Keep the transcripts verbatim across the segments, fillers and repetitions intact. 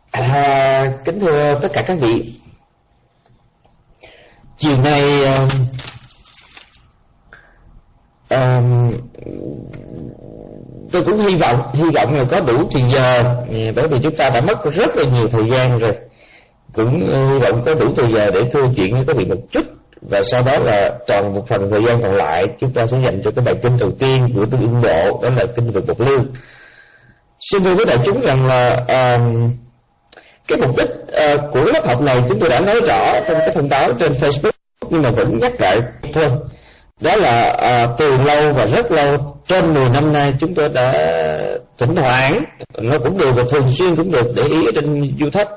À, kính thưa tất cả các vị, chiều nay uh, uh, tôi cũng hy vọng hy vọng là có đủ thì giờ, bởi vì chúng ta đã mất rất là nhiều thời gian rồi. Cũng hy vọng có đủ thời giờ để thưa chuyện với các vị một chút, và sau đó là toàn một phần thời gian còn lại chúng ta sẽ dành cho cái bài kinh đầu tiên của Tương Ưng Bộ, đó là kinh Vượt Một Lưu. Xin thưa với đại chúng rằng là uh, cái mục đích uh, của lớp học này chúng tôi đã nói rõ trong cái thông báo trên Facebook, nhưng mà vẫn nhắc lại thôi. Đó là uh, từ lâu và rất lâu, trên mười năm nay, chúng tôi đã thỉnh thoảng, nó cũng được và thường xuyên cũng được để ý ở trên YouTube,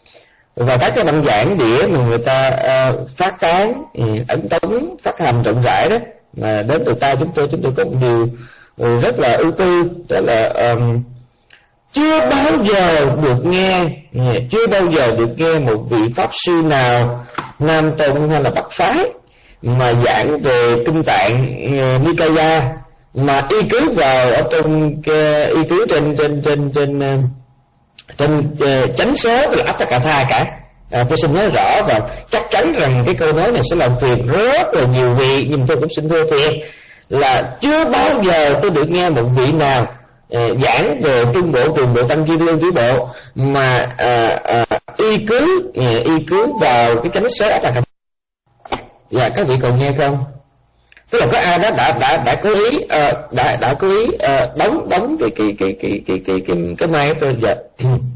và các cái băng giảng đĩa mà người ta uh, phát tán, ấn tống, phát hành rộng rãi đó, mà đến từ ta chúng tôi, chúng tôi có một điều rất là ưu tư, đó là um, chưa bao giờ được nghe, chưa bao giờ được nghe một vị pháp sư nào, Nam Tông hay là Bắc Phái, mà giảng về kinh tạng uh, Nikaya mà y cứ vào ở trong cái, y cứ trên trên trên trên uh, trên uh, chánh số là Atthakatha cả. À, tôi xin nói rõ, và chắc chắn rằng cái câu nói này sẽ làm phiền rất là nhiều vị, nhưng tôi cũng xin thưa thiệt là chưa bao giờ tôi được nghe một vị nào uh, giảng về trung bộ, trường bộ, tăng chi, lương, tứ bộ mà uh, uh, y cứ uh, y cứ vào cái chánh số Atthakatha. Dạ, các vị còn nghe không? Tức là có ai đó đã đã đã cố ý uh, đã đã cố ý uh, đóng đóng cái cái cái cái cái cái cái cái máy của tôi. Dạ.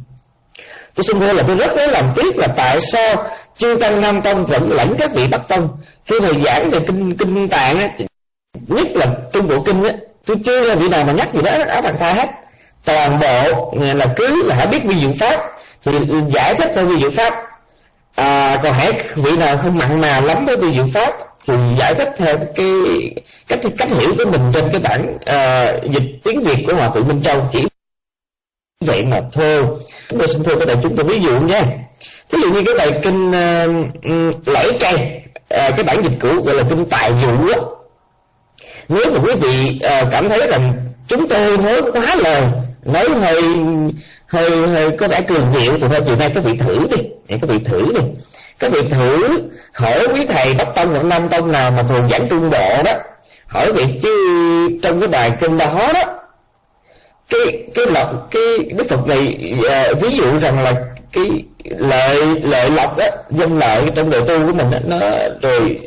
Tôi xin thưa là tôi rất lấy làm tiếc là tại sao chư tăng Nam Tông vẫn lẫn các vị Bắc Tông khi mà giảng về kinh kinh tạng á, nhất là trung bộ kinh á, tôi chưa nghe vị nào mà nhắc gì đó ở thằng tha hết. Toàn bộ là cứ là hãy biết vi diệu pháp thì giải thích theo vi diệu pháp, à, còn hãy vị nào không mặn mà lắm với vi diệu pháp thì giải thích theo cái cách cách hiểu của mình trên cái bản uh, dịch tiếng Việt của Hòa Thượng Minh Châu, chỉ vậy mà thôi. Chúng tôi xin thưa các đại chúng tôi ví dụ nha. Ví dụ như cái bài kinh uh, lẫy cây, uh, cái bản dịch cũ gọi là kinh Tài Dụ á. Nếu mà quý vị uh, cảm thấy rằng chúng tôi nói quá lời, nói hơi hơi hơi có vẻ cường điệu thì thôi, chiều nay các vị thử đi, các vị thử đi. Các vị thử hỏi quý thầy Bắc Tông hoặc Nam Tông nào mà thường giảng trung bộ đó, hỏi vị chứ trong cái bài kinh đó đó, cái cái lộc cái Đức Phật này uh, ví dụ rằng là cái lợi lợi lộc á, dân lợi trong đời tu của mình đó, nó rồi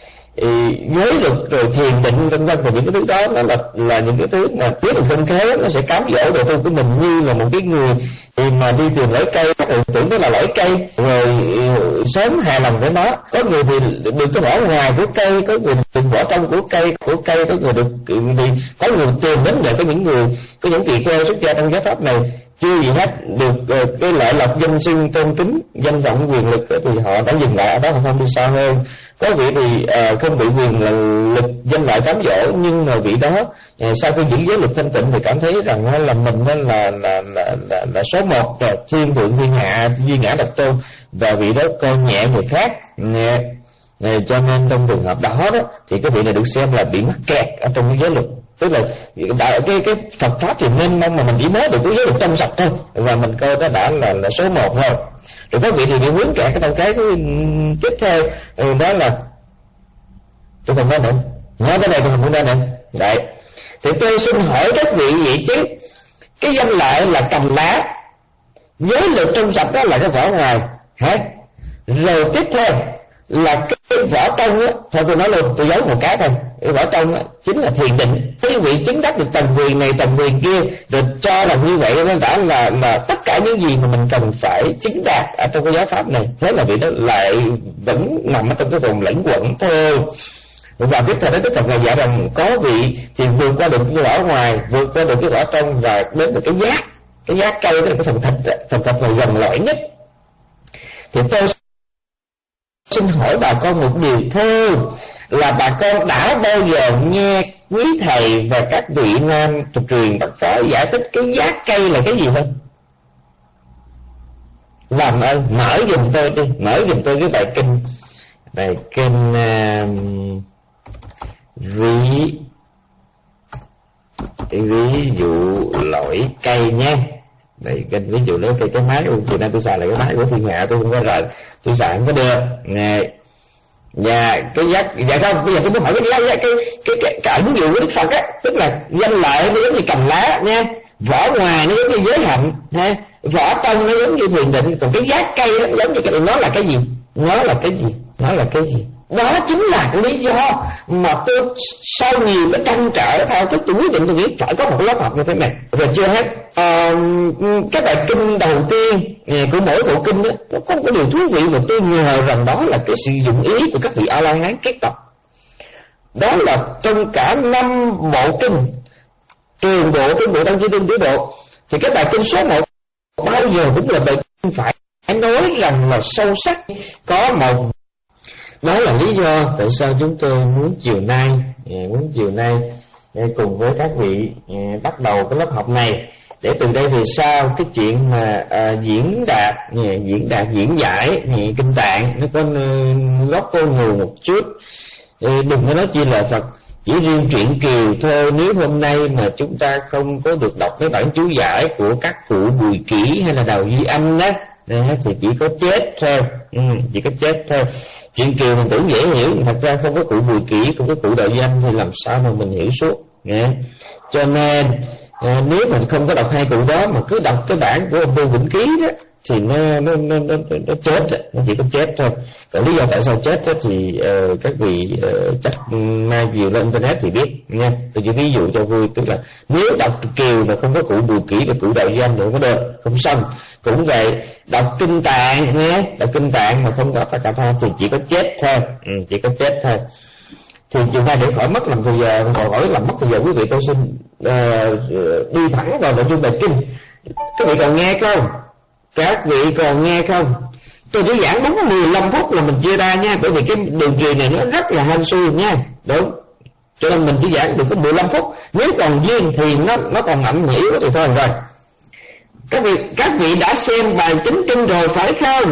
giới luật rồi thiền định vân vân, và những cái thứ đó nó là là những cái thứ mà nếu mình không khéo nó sẽ cám dỗ đời tu của mình như là một cái người thì mà đi tìm lõi cây, rồi tưởng đó là lõi cây rồi sớm hài lòng với nó. Có người thì được cái vỏ ngoài của cây, có người được vỏ trong của cây của cây có người được thì có người tìm đến để có những người có những tỳ kheo xuất gia trong giáo pháp này chưa gì hết được uh, cái lợi lộc danh xưng tôn kính danh vọng quyền lực thì họ đã dừng lại ở đó, họ không đi xa hơn. Có vị thì uh, không bị quyền là lực danh lợi cám dỗ, nhưng mà vị đó uh, sau khi giữ giới luật thanh tịnh thì cảm thấy rằng uh, là mình uh, là, là, là, là, là số một rồi, thiên thượng thiên hạ duy ngã độc tôn, và vị đó coi nhẹ người khác. Nè, uh, cho nên trong trường hợp đó đó thì cái vị này được xem là bị mắc kẹt ở trong cái giới luật. Tức là đại, cái cái Phật pháp thì nên mong mà mình chỉ nói được cái giới luật trong sạch thôi, và mình coi đó đã là là số một thôi. Rồi các vị thì bị vướng kẹt cái trong cái thứ tiếp theo đó là tôi không nói nữa, nói cái này tôi không muốn nói nữa. Đấy, thì tôi xin hỏi các vị vậy chứ cái danh lợi là cầm lá, giới luật trong sạch đó là cái vỏ ngoài hả? Rồi tiếp theo là cái vỏ trong á, thôi tôi nói luôn, tôi giấu một cái thôi. Cái vỏ trong á chính là thiền định. Quý vị chứng đắc được tầng quyền này tầng quyền kia, rồi cho là như vậy nó đã là là tất cả những gì mà mình cần phải chứng đạt ở trong cái giáo pháp này. Thế là vị đó lại vẫn nằm ở trong cái vùng lẫn quẩn thôi. Và tiếp theo đó Đức Phật này dạy rằng có vị thì vượt qua được cái vỏ ngoài, vượt qua được cái vỏ trong và đến được cái giác, cái giác cây đó là cái phần thịt, phần thịt này gần lõi nhất. Thì tôi xin hỏi bà con một điều thôi, là bà con đã bao giờ nghe quý thầy và các vị nam tục truyền Bắc Phái giải thích cái giác cây là cái gì không? Làm ơn mở giùm tôi đi, mở giùm tôi cái bài kinh, bài kinh uh, ví ví dụ lõi cây nha. Đấy, ví dụ lấy cái, cái máy Việt Nam tôi xài là cái máy của thiên hạ, tôi không có rời, tôi xài không có được. Này, và cái giác, dạ không, bây giờ tôi muốn hỏi cái cái cái cái cái, cái ẩn dụ của Đức Phật á, tức là danh lợi nó giống như cầm lá nha, vỏ ngoài nó giống như giới hạnh ha, vỏ trong nó giống như thiền định, còn cái giác cây nó giống như cái, nó là cái gì? Nó là cái gì? Nó là cái gì? Đó chính là cái lý do mà tôi sau nhiều cái trăn trở thôi, tôi, tôi quyết định tôi nghĩ phải có một lớp học như thế này. Rồi chưa hết, à, cái bài kinh đầu tiên của mỗi bộ kinh đó, nó có một điều thú vị mà tôi ngờ rằng đó là cái sự dụng ý của các vị A La Hán kết tập. Đó là trong cả năm bộ kinh, trường bộ, kinh bộ, tăng chi tinh, tiểu bộ, thì cái bài kinh số một bao giờ cũng là bài kinh phải nói rằng là sâu sắc. Có một, đó là lý do tại sao chúng tôi muốn chiều nay muốn chiều nay cùng với các vị bắt đầu cái lớp học này, để từ đây về sau cái chuyện mà à, diễn đạt diễn đạt diễn giải kinh Tạng nó có góp cô nhiều một chút. Đừng có nói chi là Phật chỉ riêng truyện Kiều thôi. Nếu hôm nay mà chúng ta không có được đọc cái bản chú giải của các cụ Bùi Kỷ hay là Đào Duy Anh đó, thì chỉ có chết thôi. ừ, chỉ có chết thôi. Chuyện Kiều mình tưởng dễ hiểu, thật ra không có cụ Bùi Kỷ, không có cụ Đạo Danh thì làm sao mà mình hiểu suốt. Nghe? Cho nên à, nếu mình không có đọc hai cụ đó mà cứ đọc cái bản của ông Bùi Vĩnh Ký đó, thì nó nó nó nó, nó chết, nó chỉ có chết thôi. Còn lý do tại sao chết đó thì uh, các vị uh, chắc mai nhiều lên internet thì biết nha. Tôi chỉ ví dụ cho vui, tức là nếu đọc Kiều mà không có cụ Bùi Kỷ và cụ Đạo Danh thì không có được, không xong. Cũng vậy, đọc kinh Tạng nhé, đọc kinh Tạng mà không có tất cả tha thì chỉ có chết thôi. ừ, chỉ có chết thôi. Thì chúng ta để khỏi mất làm thời giờ, khỏi khỏi làm mất thời giờ, quý vị tôi xin uh, đi thẳng vào nội dung bài kinh. Các vị còn nghe không? Các vị còn nghe không? Tôi chỉ giảng đúng mười lăm phút là mình chia ra nha, bởi vì cái đường truyền này nó rất là hên xui nha. Đúng. Cho nên mình chỉ giảng được có mười lăm phút. Nếu còn duyên thì nó nó còn ngậm nghỉ thì thôi rồi. Các vị các vị đã xem bài chính kinh rồi phải không?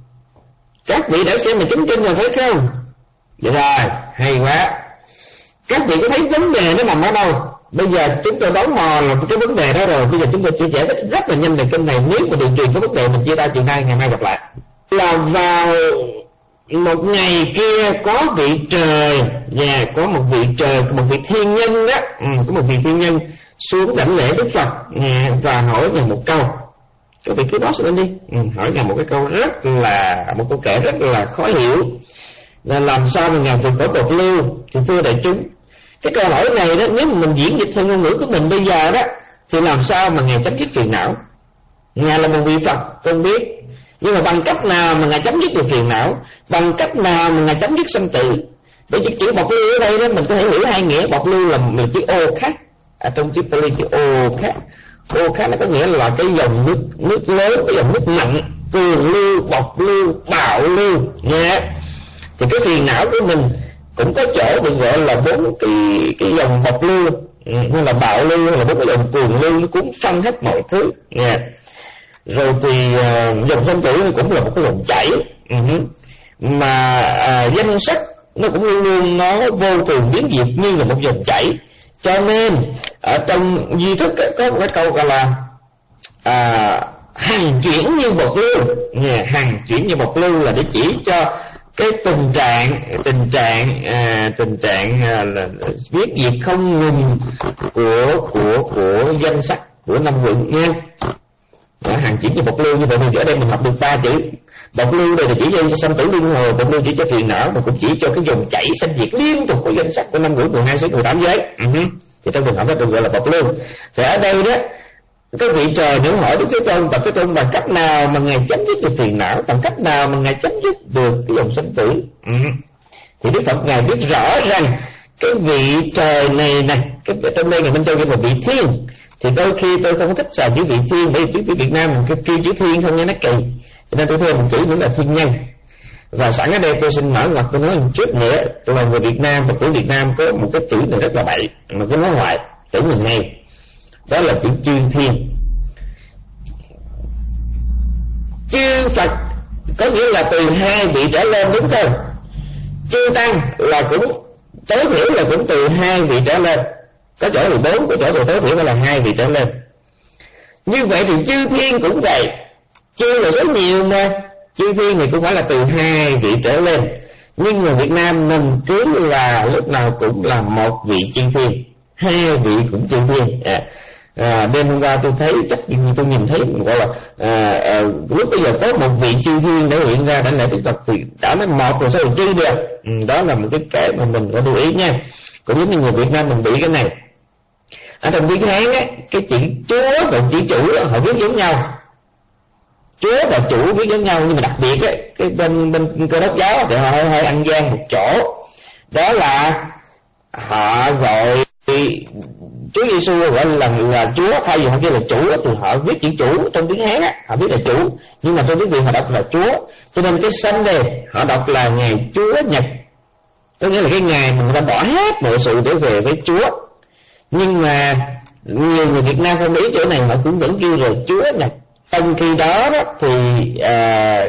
Các vị đã xem bài chính kinh rồi phải không? Vậy rồi, hay quá. Các vị có thấy vấn đề nó nằm ở đâu? Bây giờ chúng tôi đón mò là cái vấn đề đó rồi. Bây giờ chúng tôi chia sẻ rất, rất là nhanh về kinh này. Nếu mà đường truyền có vấn đề mình chia ra chiều nay, ngày mai gặp lại. Là vào một ngày kia có vị trời, và có một vị trời, một vị thiên nhân đó, ừ, có một vị thiên nhân xuống đảnh lễ Đức Phật và hỏi ngài một câu. Các vị cứ nói lên đi. ừ, hỏi ngài một cái câu rất là, một câu kể rất là khó hiểu, là làm sao mà ngài vượt khỏi tột lưu. Thì thưa đại chúng, cái câu hỏi này đó, nếu mà mình diễn dịch theo ngôn ngữ của mình bây giờ đó, thì làm sao mà ngài chấm dứt phiền não? Ngài là một vị Phật, con biết, nhưng mà bằng cách nào mà ngài chấm dứt được phiền não? Bằng cách nào mà ngài chấm dứt sanh tử? Bởi vì chữ bộc lưu ở đây đó mình có thể hiểu hai nghĩa. Bộc lưu là một chữ ô khác, à, trong chữ Pali chữ ô khác. Ô khác nó có nghĩa là cái dòng nước nước lớn, cái dòng nước mạnh, cường lưu, bộc lưu, bạo lưu nha. Thì cái phiền não của mình cũng có chỗ được gọi là bốn cái cái dòng bộc lưu, hay là bạo lưu, hay là bốn cái dòng cường lưu, nó cũng phân hết mọi thứ nha. Rồi thì uh, dòng sanh tử cũng là một cái dòng chảy, uh-huh. mà uh, danh sắc nó cũng luôn luôn nó vô thường biến diệt như là một dòng chảy. Cho nên ở trong duy thức có một cái câu gọi là à, hằng chuyển như bộc lưu. yeah, hằng chuyển như bộc lưu là để chỉ cho cái tình trạng tình trạng à, tình trạng à, là viết diệt không ngừng của của của danh sắc của năm quận nha. Hàng chỉ cho bộc lưu, như vậy thì ở đây mình học được ba chữ. Bộc lưu đây là chỉ cho sanh tử luân hồi, bộc lưu chỉ cho phiền não, mà cũng chỉ cho cái dòng chảy sanh diệt liên tục của danh sắc của năm quận, mười hai xứ, mười tám giới. uh-huh. Thì trong trường hợp đó được gọi là bộc lưu. Thì ở đây đó, cái vị trời nữa hỏi Đức Thế Tôn, Phật Thế Tôn bằng cách nào mà ngài chấm dứt được phiền não, bằng cách nào mà ngài chấm dứt được cái dòng sanh tử. uh-huh. Thì Đức Phật ngài biết rõ rằng cái vị trời này này, cái trong đây ngài Minh Châu gọi là vị thiên. Thì đôi khi tôi không thích xài chữ vị thiên, bởi vì chữ Việt Nam mình kêu chữ thiên không nghe nó kỳ, cho nên tôi thêm một chữ nữa là thiên nhân. Và sẵn ở đây tôi xin mở ngoặt tôi nói một chút nữa, tôi là người Việt Nam và của Việt Nam có một cái chữ này rất là bậy mà cứ nói hoài, chữ mình hay, đó là chữ chư thiên. Chư Phật có nghĩa là từ hai vị trở lên, đúng không? Chư tăng là cũng tối thiểu là cũng từ hai vị trở lên, có chỗ là bốn, có chỗ là tối thiểu là hai vị trở lên. Như vậy thì chư thiên cũng vậy, chư là số nhiều mà, chư thiên thì cũng phải là từ hai vị trở lên. Nhưng người Việt Nam mình cứ là lúc nào cũng là một vị chư thiên, hai vị cũng chư thiên. à, à, Đêm hôm qua tôi thấy, chắc tôi nhìn thấy gọi là à, à, lúc bây giờ có một vị chư thiên để hiện ra đã lễ Đức Phật thì đã nói một rồi sao rồi chư được. ừ, Đó là một cái cái mà mình phải lưu ý nha. Cũng giống như người Việt Nam mình bị cái này. Ở trong tiếng Hán á, cái chữ Chúa và chữ chủ đó, họ viết giống nhau. Chúa và chủ viết giống nhau, nhưng mà đặc biệt á, cái bên bên Cơ Đốc giáo thì họ hơi, hơi ăn gian một chỗ, đó là họ gọi Chúa Giêsu gọi là là Chúa, thay vì họ kêu là chủ thì họ viết chữ chủ trong tiếng Hán á, họ viết là chủ, nhưng mà trong tiếng Việt họ đọc là Chúa. Cho nên cái Sunday họ đọc là ngày Chúa Nhật, có nghĩa là cái ngày mà người ta bỏ hết mọi sự để về với Chúa. Nhưng mà nhiều người Việt Nam không ý chỗ này, họ cũng vẫn kêu là Chúa Nhật. Trong khi đó, đó thì à,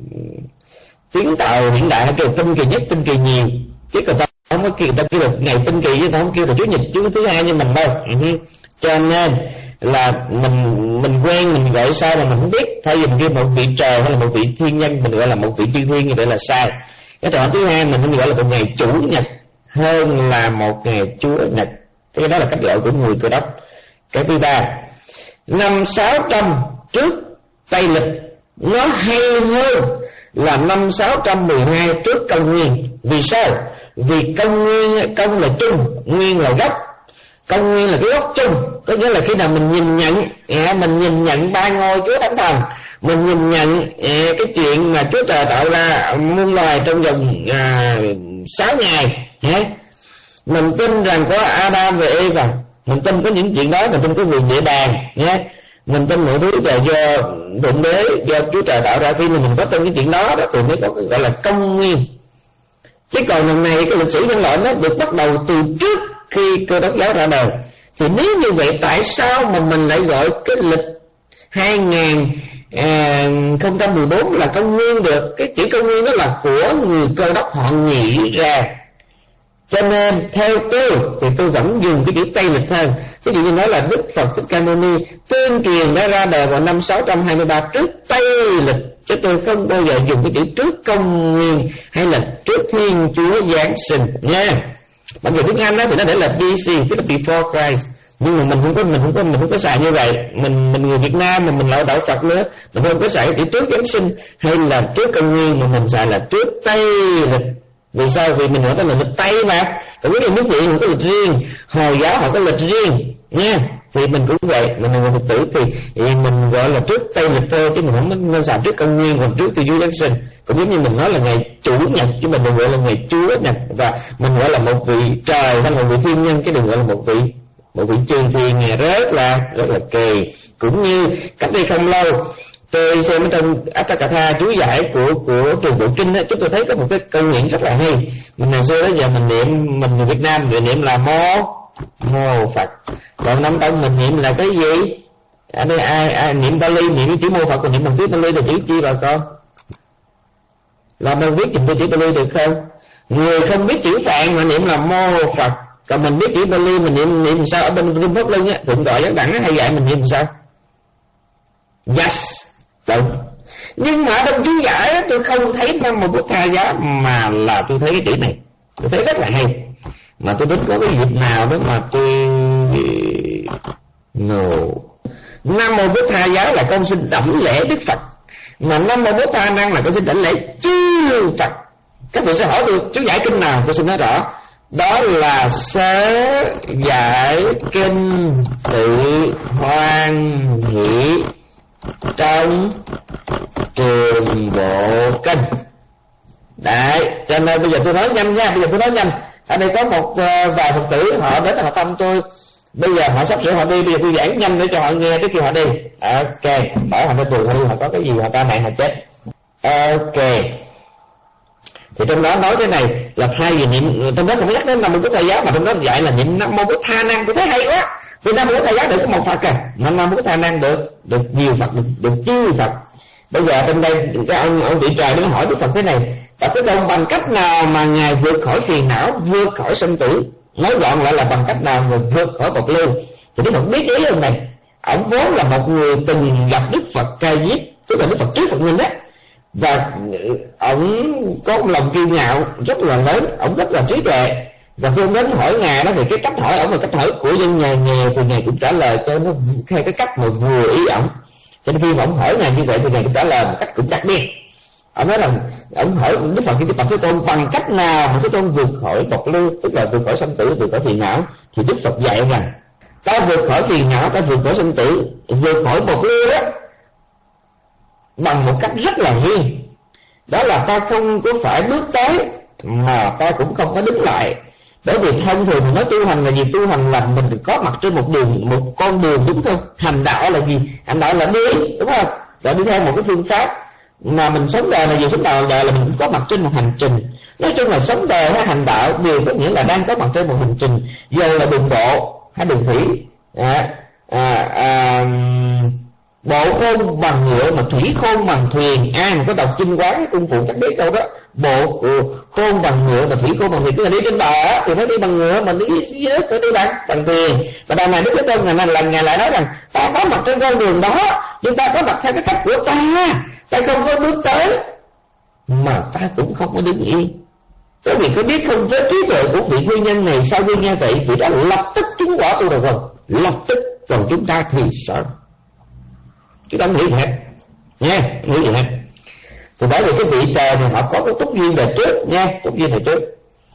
tiếng Tàu hiện đại kêu tinh kỳ nhất, tinh kỳ nhiều, chứ còn ta không có kêu, ta kêu là ngày tinh kỳ, chứ ta không kêu là Chúa Nhật, Chúa thứ hai như mình đâu. uh-huh. Cho nên là mình mình quen mình gọi sao mà mình không biết. Thay vì mình kêu một vị trời hay là một vị thiên nhân, mình gọi là một vị chư thiên, như vậy là sai. Cái trò thứ hai mình gọi là một ngày chủ nhật hơn là một ngày Chúa Nhật. Cái đó là cách gọi của người Cơ Đốc. Cái thứ ba, năm sáu trăm trước Tây lịch nó hay hơn là năm sáu trăm mười hai trước công nguyên. Vì sao? Vì công nguyên, công là chung, nguyên là gốc. Công nguyên là cái gốc chung, có nghĩa là khi nào mình nhìn nhận à, mình nhìn nhận ba ngôi Chúa Thánh Thần, mình nhìn nhận à, cái chuyện mà Chúa Trời tạo ra muôn loài trong vòng à, sáu ngày. à, Mình tin rằng có Adam và Eva, mình tin có những chuyện đó, mình tin có quyền địa đàng nhé. Mình tin mọi thứ là do Thượng Đế, do Chúa Trời tạo ra. Khi mà mình có tin cái chuyện đó, đó thì mới có cái gọi là công nguyên. Chứ còn lần này cái lịch sử nhân loại nó được bắt đầu từ trước khi Cơ Đốc giáo ra đời. Thì nếu như vậy, tại sao mà mình lại gọi cái lịch hai không một bốn là công nguyên được? Cái chữ công nguyên đó là của người Cơ Đốc họ nghĩ ra. Cho nên theo tôi thì tôi vẫn dùng cái chữ Tây lịch hơn. Ví dụ như nói là Đức Phật Thích Ca Mâu Ni tuyên truyền đã ra đời vào năm sáu trăm hai mươi ba trước Tây lịch, chứ tôi không bao giờ dùng cái chữ trước công nguyên hay là trước Thiên Chúa Giáng sinh nha. Bằng giờ tiếng Anh đó thì nó để là bê xê, tức là before Christ. Nhưng mà mình không có mình không có mình không có xài như vậy. Mình mình người Việt Nam mà mình lại đạo Phật nữa, mình không có xài cái chữ trước Giáng sinh hay là trước công nguyên, mà mình xài là trước Tây lịch. Vì sao? Vì mình gọi đó là lịch Tây mà. Còn nếu như nước Việt họ có lịch riêng, Hồi giáo họ có lịch riêng nha. Thì mình cũng vậy, mình là người Phật tử thì, thì mình gọi là trước Tây lịch thôi, chứ mình không nên xài trước công nguyên còn trước Thiên Chúa Giáng sinh. Cũng giống như mình nói là ngày Chủ nhật, chứ mình đừng gọi là ngày Chúa nhật. Và mình gọi là một vị trời hay một vị thiên nhân, chứ đừng gọi là một vị một vị chư thiên, nghe rất là rất là kỳ. Cũng như cách đây không lâu tôi xem ở trong Atthakatha chú giải của của trường Bộ Kinh á, chúng tôi thấy có một cái câu niệm rất là hay. Mình ngày xưa đó giờ mình niệm, mình người Việt Nam mình niệm là mô mô Phật, còn Nam Tông mình niệm là cái gì? Ở đây ai ai niệm Bali, niệm cái chữ mô Phật, còn niệm bằng chữ Bali là chữ chi bà con? Làm ơn viết chùm tôi chữ Bali được không? Người không biết chữ Phạn mà niệm là mô Phật, còn mình biết chữ Bali mình niệm niệm sao? Ở bên Kinh Pháp Luân á, Thượng Tọa Giác Đẳng hay dạy mình niệm sao? Yes, đúng. Nhưng mà trong chú giải tôi không thấy Nam Mô Bổn Tha Giá, mà là tôi thấy cái chữ này, tôi thấy rất là hay. Mà tôi biết có cái dịp nào đó mà tôi no. Nam Mô Bổn Tha Giá là con xin đảnh lễ Đức Phật, mà Nam Mô Bổn Tha Năng là con xin đảnh lễ chư Phật. Các vị sẽ hỏi tôi chú giải kinh nào, tôi xin nói rõ. Đó là Sớ Giải Kinh Tự Hoan Hỷ trong Trường Bộ Kinh. Đấy, cho nên bây giờ tôi nói nhanh nha, bây giờ tôi nói nhanh. Ở đây có một uh, vài Phật tử họ đến họ thăm tôi. Bây giờ họ sắp sửa họ đi, bây giờ tôi giảng nhanh để cho họ nghe trước khi họ đi. Ok, bảo họ đi, họ đi, họ có cái gì họ ca nạn họ chết. Ok. Thì trong đó nói cái này là thay vì niệm, trong đó không nhắc đến Nam Mô Bổn Tha Giá, mà trong đó dạy là niệm Nam Mô Bổn Tha Năng. Tôi thấy hay quá. Vì Nam Mô Bổn Tha Giá được có một Phật à, Nam Mô Bổn Tha Năng được được nhiều Phật, được, được chư Phật. Bây giờ trong đây cái ông ông vị trời nó hỏi Đức Phật thế này: Phật Thế Tôn, bằng cách nào mà ngài vượt khỏi phiền não, vượt khỏi sanh tử? Nói gọn lại là bằng cách nào người vượt khỏi bộc lưu? Thì Đức Phật biết ý ông này. ổng vốn là một người từng gặp Đức Phật Ca Diếp, tức là Đức Phật trước Phật Minh đó, và ổng có một lòng kiêu ngạo rất là lớn, ổng rất là trí tuệ. Và khi ông đến hỏi ngài đó thì cái cách hỏi ổng là cách hỏi của dân nhà nghèo, thì ngài cũng trả lời cho nó theo cái cách mà vừa ý ổng. Cho nên khi mà ổng hỏi ngài như vậy thì ngài cũng trả lời một cách cũng đặc biệt. Ông nói rằng ông hỏi Đức Phật Đức Phật Thế Tôn bằng cách nào mà Thế Tôn vượt khỏi bộc lưu, tức là vượt khỏi sanh tử, vượt khỏi phiền não. Thì Đức Phật dạy rằng ta vượt khỏi phiền não, ta vượt khỏi sanh tử, vượt khỏi bộc lưu đó bằng một cách rất là riêng. Đó là ta không có phải bước tới mà ta cũng không có đứng lại. Bởi vì thông thường mình nói tu hành là gì? Tu hành là mình có mặt trên một đường, một con đường, đúng không? Hành đạo là gì? Hành đạo là đi, đúng không? Và đi theo một cái phương pháp. Mà mình sống đời là gì? Sống đời là mình cũng có mặt trên một hành trình. Nói chung là sống đời hay hành đạo đều có nghĩa là đang có mặt trên một hành trình, dù là đường bộ hay đường thủy. À, à, à, bộ khôn bằng ngựa mà thủy khôn bằng thuyền. Ai mà có đọc kinh quán cung phụ chắc biết đâu đó. Bộ khôn bằng ngựa mà thủy khôn bằng thuyền, tức là đi trên bờ thì phải đi bằng ngựa, mà đi dưới nước phải đi bằng bằng thuyền. Và đằng này Đức Thế Tôn ngày này lần ngày lại nói rằng ta có mặt trên con đường đó, nhưng ta có mặt theo cái cách của ta. Ta không có bước tới mà ta cũng không có đứng yên. Bởi vì có biết không, với trí tuệ của vị nguyên nhân này, sau khi nghe vậy vị đã lập tức chứng quả tu đầu phần, lập tức. Còn chúng ta thì sao? Chúng ta không nghĩ gì hết nha, không nghĩ gì hết. Thì bởi vì cái vị trời này họ có cái túc duyên đời trước nha, túc duyên đời trước.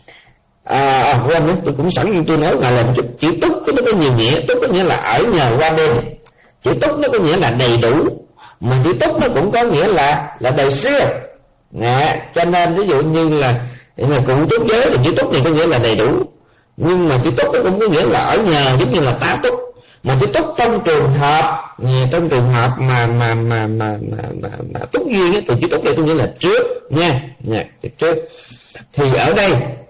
À, à quên nữa, tôi cũng sẵn như tôi nói là làm chút chữ túc nó có nhiều nghĩa. Túc có nghĩa là ở nhờ qua đêm, chữ túc nó có nghĩa là đầy đủ, mà chữ túc nó cũng có nghĩa là là đời xưa. Nè, cho nên ví dụ như là là cụ túc giới thì chữ túc này có nghĩa là đầy đủ, nhưng mà chữ túc nó cũng có nghĩa là ở nhờ, giống như là tá túc. Mà chữ túc trong trường hợp trong trường hợp mà mà mà mà mà, mà, mà túc duyên ấy, thì chữ túc này có nghĩa là trước nha, nha trước. Thì ở đây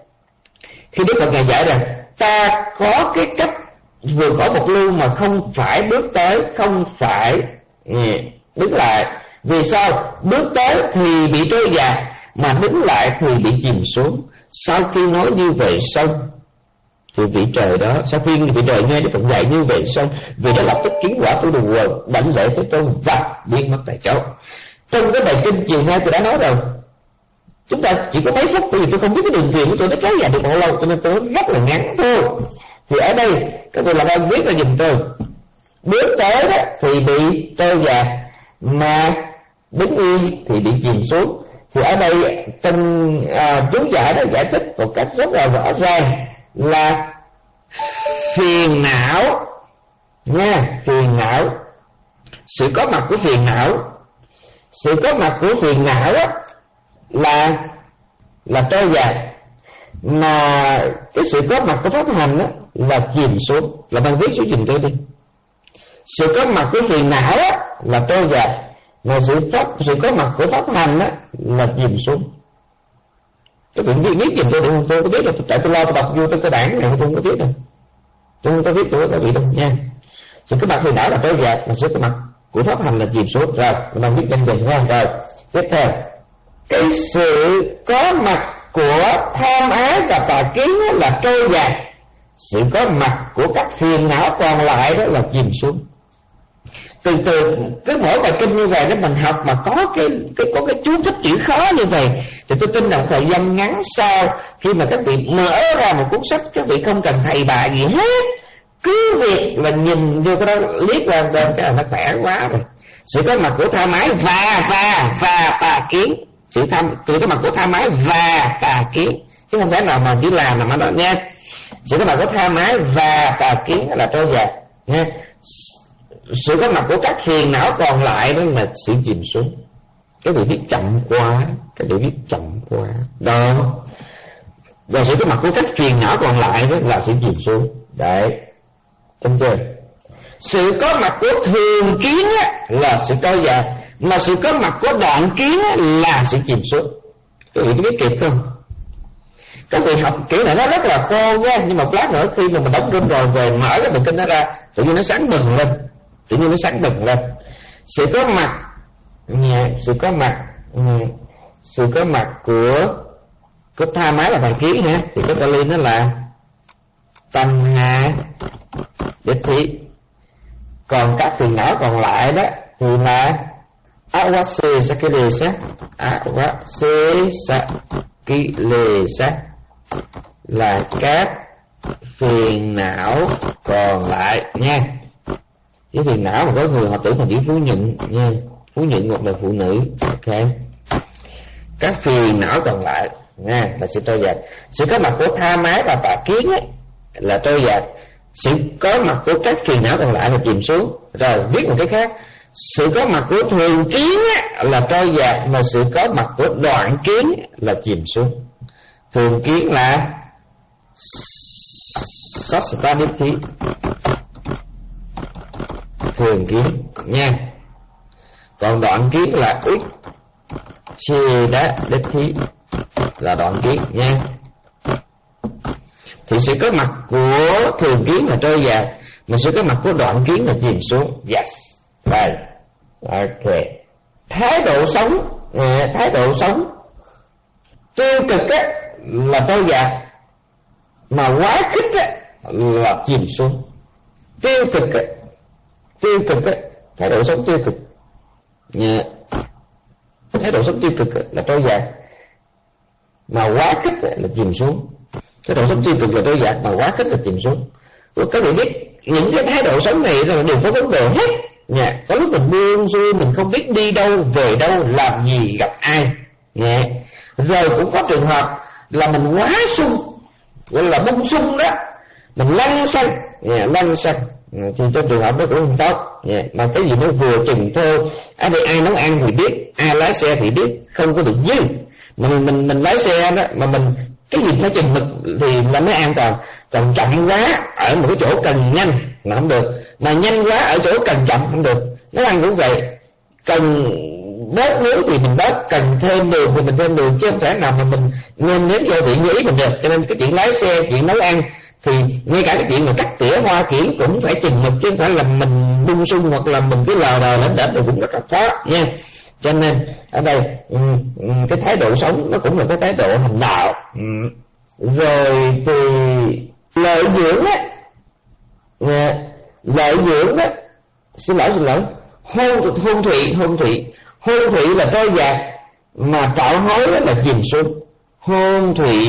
khi Đức Phật ngài dạy rằng ta có cái cách vượt khỏi một lưu mà không phải bước tới, không phải đứng lại. Vì sao? Bước tới thì bị trôi dạt, mà đứng lại thì bị chìm xuống. Sau khi nói như vậy xong thì vị trời đó, sau khi vị trời nghe Đức Phật dạy như vậy xong, vì đã lập tức kiến quả tu đồ quần, đảnh lễ Thế Tôn và biến mất tại chỗ. Trong cái bài kinh chiều nay tôi đã nói rồi, chúng ta chỉ có mấy phút, bởi vì tôi không biết cái đường truyền của tôi nó kéo dài được bao lâu, cho nên tôi nói rất là ngắn thôi. Thì ở đây các tôi làm ơn viết ra giùm tôi. Bước tới đó thì bị trôi dạt, mà đứng yên thì bị chìm xuống. Thì ở đây trong à, chú giải nó giải thích một cách rất là rõ ràng là phiền não nha, phiền não, sự có mặt của phiền não, sự có mặt của phiền não đó là là trôi dạt, mà cái sự có mặt của pháp hành đó là chìm xuống. Là bạn viết xuống giùm tôi đi. Sự có mặt của phiền não đó là trôi dạt, mà sự pháp sự có mặt của pháp hành đó là chìm xuống. Các bạn viết viết giùm tôi được không? Tôi có biết là tại tôi lo tôi đọc vô tôi cái bản này tôi không có viết đâu. Tôi không có viết tôi có bị đâu nha. Sự có mặt phiền não là trôi dạt, mà sự có mặt của pháp hành là chìm xuống. Rồi, bạn viết danh dùm nha. Rồi, tiếp theo. Cái sự có mặt của tham ái và tà kiến là trôi dạt, sự có mặt của các phiền não còn lại đó là chìm xuống. Từ từ cứ mỗi bài kinh như vậy đó mình học mà có cái cái có cái chú thích chữ khó như vậy, thì tôi tin rằng thời gian ngắn sau khi mà các vị mở ra một cuốn sách, các vị không cần thầy bà gì hết, cứ việc là nhìn vô cái đó liếc qua bên cái là nó khỏe quá rồi. Sự có mặt của tham ái và và và tà kiến, sự tham sự có mặt của tham ái và tà kiến, chứ không thể nào mà chỉ làm là mà đó nha. Sự có mặt của tham ái và tà kiến là trôi dạt nha. Sự có mặt của các phiền não còn lại đó là sự chìm xuống. Cái vị viết chậm quá, cái vị viết chậm quá đó. Và sự có mặt của các phiền não còn lại đó là sự chìm xuống. Đấy, thấy chưa? Sự có mặt của thường kiến á, là sự trôi dạt, mà sự có mặt của đoạn kiến á, là sự chìm xuống. Các vị biết kịp không? Các vị học kiểu này nó rất là khô nha, nhưng mà lát nữa khi mà mình đóng rung rồi về mở cái bài kinh nó ra, tự nhiên nó sáng bừng lên, tự nhiên nó sáng bừng lên. Sự có mặt, sự có mặt, sự có mặt của của tham ái là bài kiến ha, thì cái Pali nó là tanh hà đích thị. Còn các phiền não còn lại đó thì là awase sakilesa, awase sakilesa là các phiền não còn lại nha. Cái phiền não mà có người họ tưởng là chỉ phú nhuận nha, phú nhuận một là phụ nữ. Ok, các phiền não còn lại nha là sự trôi dạt. Sự có mặt của tha mái và tà kiến ấy là trôi dạt. Sự có mặt của các phiền não còn lại là chìm xuống. Rồi viết một cái khác, sự có mặt của thường kiến á, là trôi dạt, mà sự có mặt của đoạn kiến là chìm xuống. Thường kiến là Sasaditi, thường kiến nha. Còn đoạn kiến là Uchedaditi, là đoạn kiến nha. Thì sự có mặt của thường kiến là trôi dạt, mà sự có mặt của đoạn kiến là chìm xuống. Yes, right. Ok. Thái độ sống, thái độ sống tiêu cực á là trôi dạt, mà quá khích á là chìm xuống. Tiêu cực á, tiêu cực á, thái độ sống tiêu cực, yeah. Thái độ sống tiêu cực á, là trôi dạt, mà quá khích á, là chìm xuống. Thái độ sống tiêu cực là trôi dạt, mà quá khích là chìm xuống. Các bạn biết những cái thái độ sống này là đều có vấn đề hết. Nha, có lúc mình buông xuôi, mình không biết đi đâu, về đâu, làm gì, gặp ai. Nha. Rồi cũng có trường hợp là mình quá sung, gọi là bung sung đó, mình lăn xăng, nha, lăn xăng. Thì trong trường hợp đó cũng không tốt. Nha. Mà cái gì nó vừa chừng thôi. Ở đây ai nấu ăn thì biết, ai lái xe thì biết, không có được dư. Mình mình mình lái xe đó mà mình cái gì phải chừng mực thì là mới an toàn. Còn chậm quá ở một cái chỗ cần nhanh là không được, mà nhanh quá ở chỗ cần chậm không được. Nó ăn cũng vậy, cần bớt muối thì mình bớt, cần thêm đường thì mình thêm đường, chứ không phải nào mà mình nêm nếm gia vị như ý mình được. Cho nên cái chuyện lái xe, chuyện nấu ăn thì ngay cả cái chuyện mà cắt tỉa hoa kiển cũng phải chừng mực, chứ không phải là mình bung sung hoặc là mình cứ lờ đờ lên đỉnh thì cũng rất là khó nha. Cho nên ở đây cái thái độ sống nó cũng là cái thái độ hành đạo. Rồi thì lợi dưỡng á, lợi dưỡng á, xin lỗi xin lỗi hôn hôn thủy hôn thủy hôn thủy là trôi dạt, mà trạo hối là chìm xuống. Hôn thủy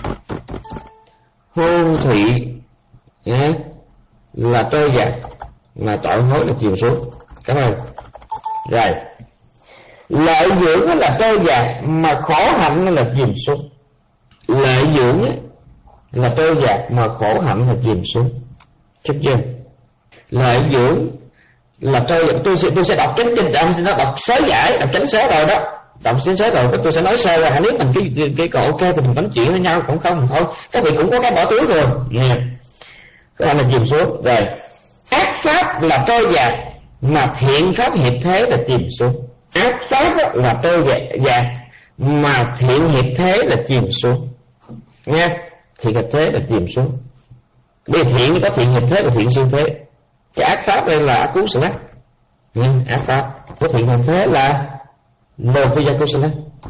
hôn thủy yeah, là trôi dạt, mà trạo hối là chìm xuống. Cảm ơn. Rồi lợi dưỡng là trôi dạt, mà khổ hạnh là chìm xuống. Lợi dưỡng là trôi dạt, mà khổ hạnh là chìm xuống. Chắc chưa? Lợi dưỡng là trôi dạt. Tôi sẽ tôi sẽ đọc chánh kinh, nó đọc sớ giải, đọc chánh sớ rồi đó, đọc chánh sớ rồi. Tôi sẽ nói sơ ra. Nếu mình cái cái còn ok thì mình nói chuyện với nhau, cũng không thôi. Các vị cũng có cái bỏ túi rồi. Nè, cái hạnh là chìm xuống. Rồi ác pháp là trôi dạt, mà thiện pháp hiệp thế là chìm xuống. Ác pháp là trôi dạt, mà thiện hiệp thế là chìm xuống nha. Thiện hiệp thế là chìm xuống. Bởi vì thiện có thiện hiệp thế và thiện siêu thế. Cái ác pháp đây là ác cú sanh. Ác pháp có thiện hiệp thế là lô tư gia cú sanh,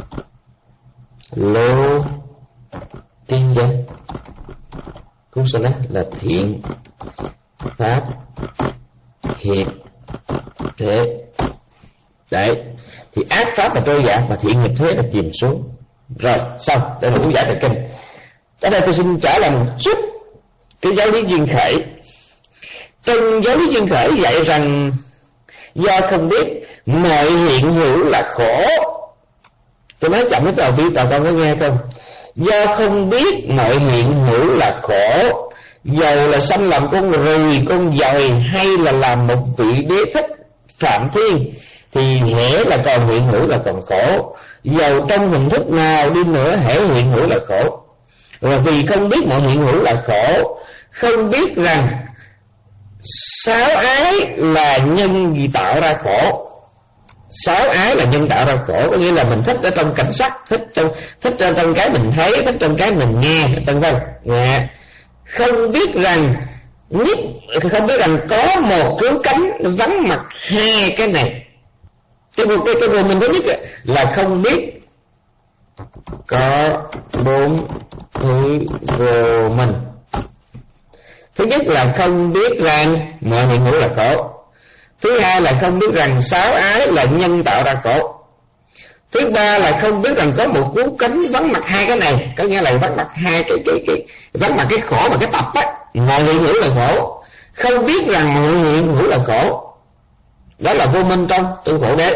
lô tiên gia cú sanh là thiện pháp hiệp thế. Đấy, thì ác pháp là trôi dạt, mà thiện nghiệp thế là chìm xuống. Rồi xong, đây là ngũ giải thời kinh. Ở đây tôi xin trả lời một chút cái giáo lý duyên khởi. Trong giáo lý duyên khởi dạy rằng do không biết mọi hiện hữu là khổ. Tôi nói chậm cái đầu tiên, tao con có nghe không? Do không biết mọi hiện hữu là khổ, dầu là sanh làm con ruồi, con dòi, hay là làm một vị đế thích phạm thiên, thì hễ là còn hiện hữu là còn khổ. Dầu trong hình thức nào đi nữa, hễ hiện hữu là khổ. Và vì không biết mọi hiện hữu là khổ, không biết rằng sáu ái là nhân gì tạo ra khổ. Sáu ái là nhân tạo ra khổ, có nghĩa là mình thích ở trong cảnh sắc, thích trong thích trong, trong cái mình thấy, thích trong cái mình nghe, vân vân. Không biết rằng nhất, không biết rằng có một cứu cánh vắng mặt hai cái này. Cái cái cái người mình thứ nhất là không biết có bốn thứ vô mình. Thứ nhất là không biết rằng mọi hiện hữu là khổ. Thứ hai là không biết rằng sáu ái là nhân tạo ra khổ. Thứ ba là không biết rằng có một cứu cánh vắng mặt hai cái này, có nghĩa là vắng mặt hai cái cái cái vắng mặt cái khổ và cái tập á, mọi hiện hữu là khổ. Không biết rằng mọi hiện hữu là khổ, đó là vô minh trong tu khổ đế.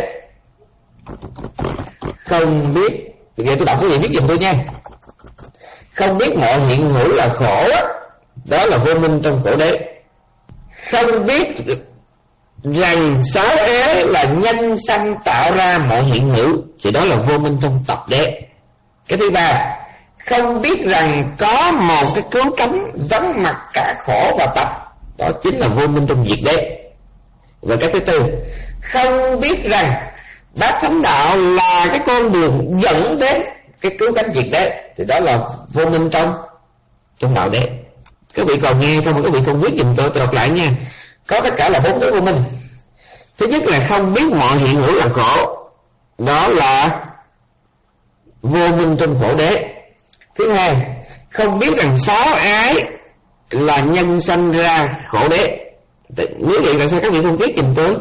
Không biết, bây giờ tôi đọc cái gì biết giùm tôi nha. Không biết mọi hiện hữu là khổ, đó là vô minh trong khổ đế. Không biết rằng sáu ái là nhân sanh tạo ra mọi hiện hữu, thì đó là vô minh trong tập đế. Cái thứ ba, không biết rằng có một cái cứu cánh vắng mặt cả khổ và tập, đó chính là vô minh trong diệt đế. Và cái thứ tư, không biết rằng bát thánh đạo là cái con đường dẫn đến cái cứu cánh diệt đế, thì đó là vô minh trong trong đạo đế. Các vị còn nghe không? Các vị không biết giùm tôi, tôi đọc lại nha. Có tất cả là bốn cái vô minh. Thứ nhất là không biết mọi hiện hữu là khổ, đó là vô minh trong khổ đế. Thứ hai, không biết rằng sáu ái là nhân sanh ra khổ đế. Nếu vậy là sao các vị không biết giùm tôi?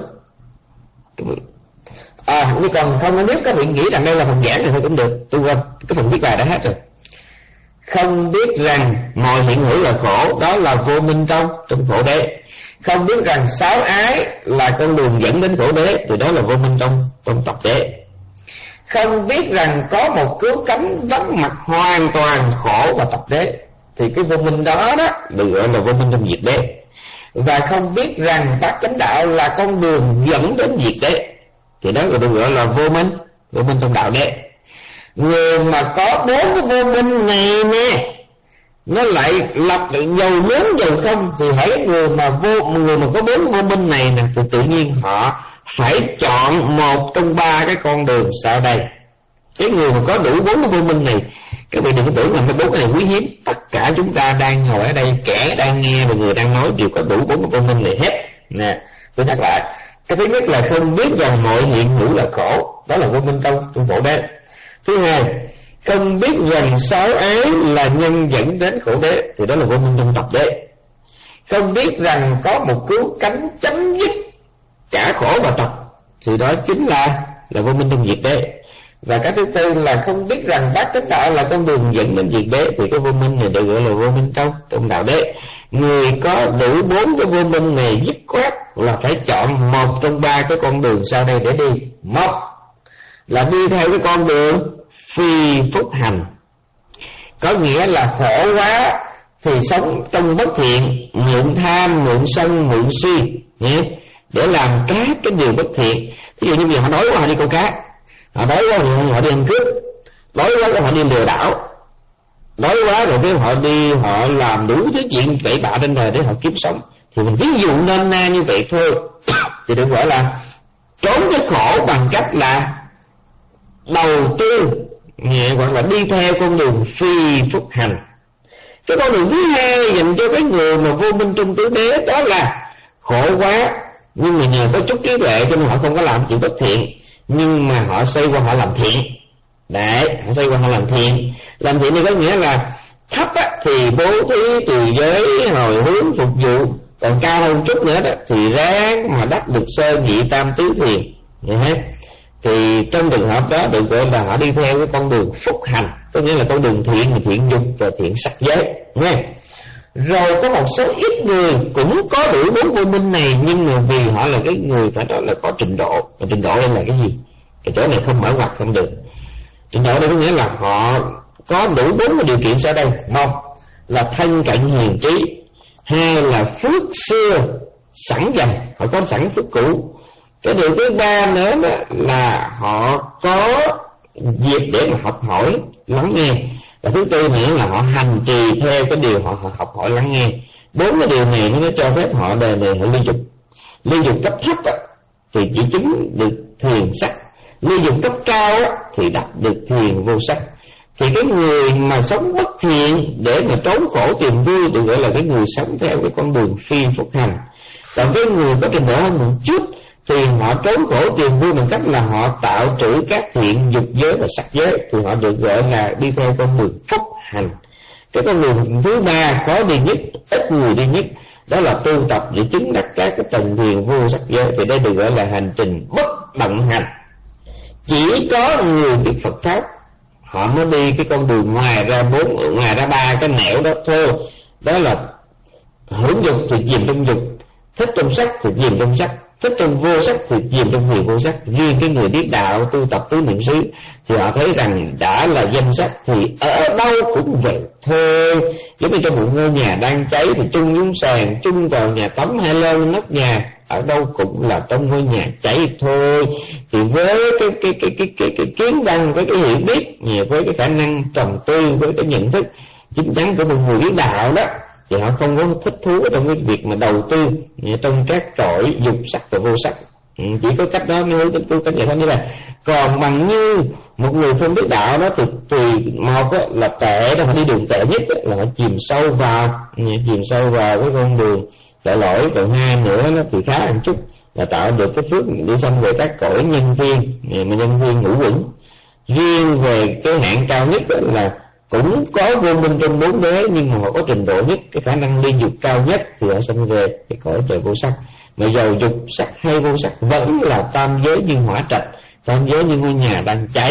À, nhưng còn không, nếu các vị nghĩ rằng đây là phần giảng thì thôi cũng được, tôi quên, cái phần viết bài đã hết rồi. Không biết rằng mọi hiện hữu là khổ, đó là vô minh trong trong khổ đế. Không biết rằng sáu ái là con đường dẫn đến khổ đế, thì đó là vô minh trong trong tập đế. Không biết rằng có một cứu cánh vắng mặt hoàn toàn khổ và tập đế, thì cái vô minh đó đó được gọi là vô minh trong diệt đế. Và không biết rằng bát chánh đạo là con đường dẫn đến diệt đế, thì đó được gọi là vô minh vô minh trong đạo đế. Người mà có bốn cái vô minh này nè, nó lại lập dầu muốn dầu không, thì hãy người mà vô người mà có bốn vô minh này nè, thì tự nhiên họ phải chọn một trong ba cái con đường sau đây. Cái người mà có đủ bốn cái vô minh này, các vị đừng có tưởng là cái bốn cái này quý hiếm. Tất cả chúng ta đang ngồi ở đây, kẻ đang nghe và người đang nói đều có đủ bốn cái vô minh này hết nè. Tôi nhắc lại, cái thứ nhất là không biết rằng mọi hiện hữu là khổ, đó là vô minh trong trong khổ đế. Thứ hai, không biết rằng sáu ái là nhân dẫn đến khổ đế, thì đó là vô minh trong tập đế. Không biết rằng có một cứu cánh chấm dứt cả khổ và tập, thì đó chính là là vô minh trong diệt đế. Và cái thứ tư là không biết rằng bát chánh đạo là con đường dẫn đến diệt đế, thì cái vô minh này được gọi là vô minh trong trong đạo đế. Người có đủ bốn cái vô minh này dứt khoát là phải chọn một trong ba cái con đường sau đây để đi. Một là đi theo cái con đường phi phúc hành, có nghĩa là khổ quá thì sống trong bất thiện, mượn tham, mượn sân, mượn si nhé, để làm các cái điều bất thiện. Ví dụ như bây giờ họ đói quá họ đi câu cá, họ đói quá thì họ đi ăn cướp, đói quá họ đi lừa đảo, đói quá rồi cái họ đi họ làm đủ thứ chuyện bậy bạ trên đời để họ kiếm sống. Thì mình ví dụ nôm na như vậy thôi, thì được gọi là trốn cái khổ bằng cách là đầu tư hoặc là đi theo con đường phi phúc hành. Cái con đường thứ hai dành cho cái người mà vô minh trong tứ đế, đó là khổ quá nhưng mà nhờ có chút trí tuệ cho nên họ không có làm chuyện bất thiện, nhưng mà họ xoay qua họ làm thiện. Đấy, họ xoay qua họ làm thiện. Làm thiện thì có nghĩa là thấp á, thì bố thí từ giới hồi hướng phục vụ, còn cao hơn chút nữa đó thì ráng mà đắc được sơ nhị tam tứ thiền. Vậy hết. Thì trong trường hợp đó được gọi là họ đi theo cái con đường phúc hành, có nghĩa là con đường thiện, thiện dục và thiện sắc giới nghe. Rồi có một số ít người cũng có đủ bốn vô minh này, nhưng mà vì họ là cái người phải nói là có trình độ. Và trình độ đây là cái gì? Cái chỗ này không mở ngoặt không được. Trình độ đây có nghĩa là họ có đủ bốn cái điều kiện sau đây. Một là thân cận hiền trí, hai là phước xưa sẵn dành, họ có sẵn phước cũ. Cái điều thứ ba nữa là họ có dịp để mà học hỏi lắng nghe. Và thứ tư nữa là họ hành trì theo cái điều họ học hỏi lắng nghe. Bốn cái điều này nó cho phép họ đời này họ ly dục. Ly dục cấp thấp á, thì chỉ chứng được thiền sắc. Ly dục cấp cao á, thì đắc được thiền vô sắc. Thì cái người mà sống bất thiện để mà trốn khổ tìm vui được gọi là cái người sống theo cái con đường phi phúc hành. Còn cái người có trình độ hơn một chút thì họ trốn khổ tìm vui bằng cách là họ tạo trữ các thiện dục giới và sắc giới, thì họ được gọi là đi theo con đường phúc hành. Cái con đường thứ ba khó đi nhất, ít người đi nhất, đó là tu tập để chứng đắc các cái tầng thiền vô sắc giới, thì đây được gọi là hành trình bất động hành. Chỉ có người biết Phật pháp họ mới đi cái con đường ngoài ra bốn, ngoài ra ba cái nẻo đó thôi. Đó là hưởng dục thì chìm trong dục, thích trong sắc thì chìm trong sắc, thích trong vô sắc thì chìm trong thiền vô sắc. Riêng cái người biết đạo tu tập tứ niệm xứ thì họ thấy rằng đã là danh sắc thì ở đâu cũng vậy thôi. Giống như trong một ngôi nhà đang cháy thì chung xuống sàn, chung vào nhà tắm hay lên nóc nhà, ở đâu cũng là trong ngôi nhà cháy thôi. Thì với cái cái cái cái cái, cái kiến văn, với cái hiểu biết, với cái khả năng trầm tư, với cái nhận thức chính chắn của một người biết đạo đó, thì họ không có thích thú trong cái việc mà đầu tư trong các cõi dục sắc và vô sắc. Chỉ có cách đó mới hướng đến tu cách giải thoát như là. Còn bằng như một người không biết đạo đó thì tùy một là tệ, đó họ đi đường tệ nhất là họ chìm sâu vào chìm sâu vào cái con đường tội lỗi. Còn hai nữa nó thì khá một chút là tạo được cái phước đi xong về các cõi nhân viên, mà nhân viên ngũ quẩn. Riêng về cái hạng cao nhất là cũng có vô minh trong bốn đế, nhưng mà họ có trình độ nhất, cái khả năng liên dục cao nhất thì họ sinh về cái cõi trời vô sắc. Mà dầu dục sắc hay vô sắc vẫn là tam giới như hỏa trạch, tam giới như ngôi nhà đang cháy.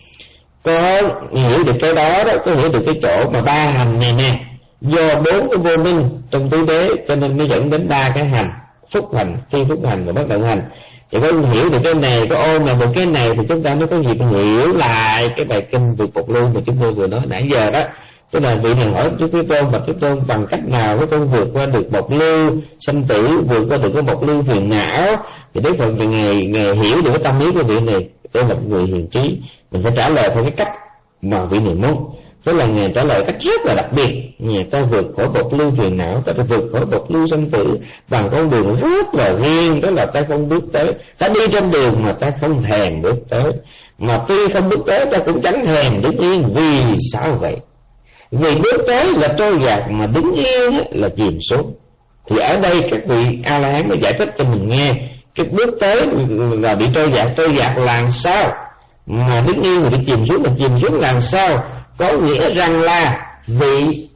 Có hiểu được cái đó đó, có hiểu được cái chỗ mà ba hành này nè, do bốn cái vô minh trong tứ đế cho nên nó dẫn đến ba cái hành: phúc hành, phi phúc hành và bất động hành. Thì có hiểu được cái này, có ôn là một cái này thì chúng ta mới có dịp hiểu lại cái bài kinh vượt bộc lưu mà chúng tôi vừa nói nãy giờ đó. Tức là vị này hỏi Đức Thế Tôn và Thế Tôn bằng cách nào có con vượt qua được bộc lưu sanh tử, vượt qua được cái bộc lưu phiền não. Thì Đức Phật thì ngày ngày hiểu được cái tâm lý của vị này, đây là người hiền trí. Mình phải trả lời theo cái cách mà vị này muốn. Tức là Ngài trả lời cách rất là đặc biệt. Ngài ta vượt khỏi bộc lưu phiền não, ta vượt khỏi bộc lưu sanh tử bằng con đường rất là riêng. Đó là ta không bước tới, ta đi trên đường mà ta không thèm bước tới. Mà tuy không bước tới ta cũng chẳng thèm đứng yên. Vì sao vậy? Vì bước tới là trôi dạt, mà đứng yên là chìm xuống. Thì ở đây các vị A-la-hán mới giải thích cho mình nghe, cái bước tới là bị trôi dạt, trôi dạt làm sao? Mà đứng yên là bị chìm xuống, mà chìm xuống làm sao? Có nghĩa rằng là vì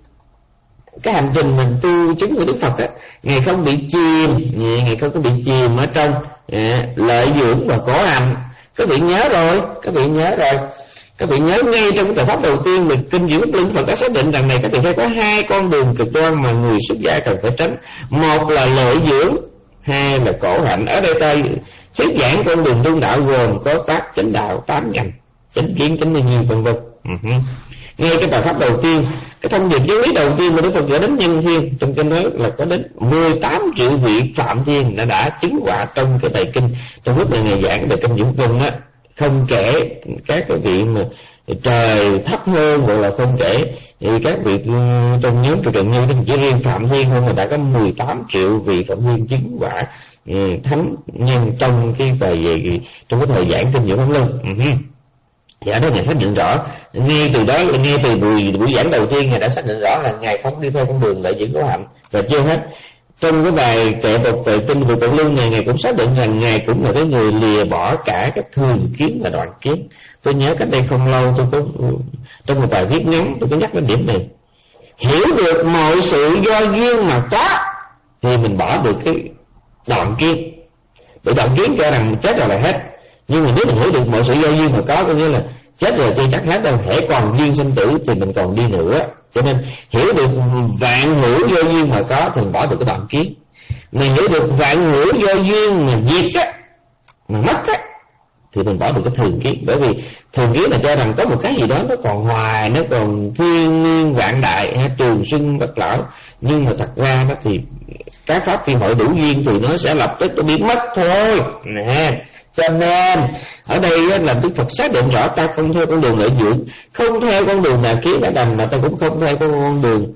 cái hành trình mình tu chứng của Đức Phật á, Ngài không bị chìm, Ngài không có bị chìm ở trong à, lợi dưỡng và khổ hạnh. Các vị nhớ rồi, các vị nhớ rồi. Các vị nhớ ngay trong cái bài pháp đầu tiên mình kinh Diệu Pháp Linh, Phật đã xác định rằng này các vị thấy có hai con đường cực đoan mà người xuất gia cần phải tránh. Một là lợi dưỡng, hai là khổ hạnh. Ở đây ta thuyết giảng con đường tu đạo gồm có tác chánh đạo tám ngành: chánh kiến, chánh tư duy, vân vân. Uh-huh. Ngay cái bài pháp đầu tiên, cái thông điệp giáo lý đầu tiên mà Đức Phật gửi đến nhân thiên trong kinh nói là có đến mười tám triệu vị phạm thiên đã đã chứng quả trong cái bài kinh. Trong lúc này Ngài giảng về kinh Diệu Pháp Linh á, không kể các cái vị mà trời thấp hơn, hoặc là không kể thì các vị trong nhóm trụ trần như chỉ riêng phạm thiên thôi mà đã có mười tám triệu vị phạm thiên chứng quả thánh nhân trong cái bài về trong cái thời giảng kinh Diệu Pháp Linh. Uh-huh. Thì ở đó Ngài xác định rõ, ngay từ đó, ngay từ buổi, buổi giảng đầu tiên Ngài đã xác định rõ là Ngài không đi theo con đường lợi dưỡng khổ hạnh. Và chưa hết, trong cái bài kệ bộc tuệ kinh vượt bộc lưu này, Ngài cũng xác định rằng Ngài cũng là cái người lìa bỏ cả các thường kiến và đoạn kiến. Tôi nhớ cách đây không lâu tôi có trong một bài viết ngắn tôi có nhắc đến điểm này. Hiểu được mọi sự do duyên mà có thì mình bỏ được cái đoạn kiến. Bởi đoạn kiến cho rằng chết rồi là hết. Nhưng mà nếu mình hiểu được mọi sự do duyên mà có, có nghĩa là chết rồi chưa chắc hết đâu, hễ còn duyên sinh tử thì mình còn đi nữa. Cho nên hiểu được vạn hữu do duyên mà có thì mình bỏ được cái đoạn kiến. Mà hiểu được vạn hữu do duyên mà diệt á, mà mất á, thì mình bỏ được cái thường kiến. Bởi vì thường kiến là cho rằng có một cái gì đó nó còn hoài, nó còn thiên niên vạn đại, hay trường sinh bất lão. Nhưng mà thật ra đó thì các pháp thiên hội đủ duyên thì nó sẽ lập tức nó biến mất thôi nè. Cho nên ở đây là Đức Phật xác định rõ ta không theo con đường lợi dưỡng, không theo con đường đạo kiến đã đành, mà ta cũng không theo con đường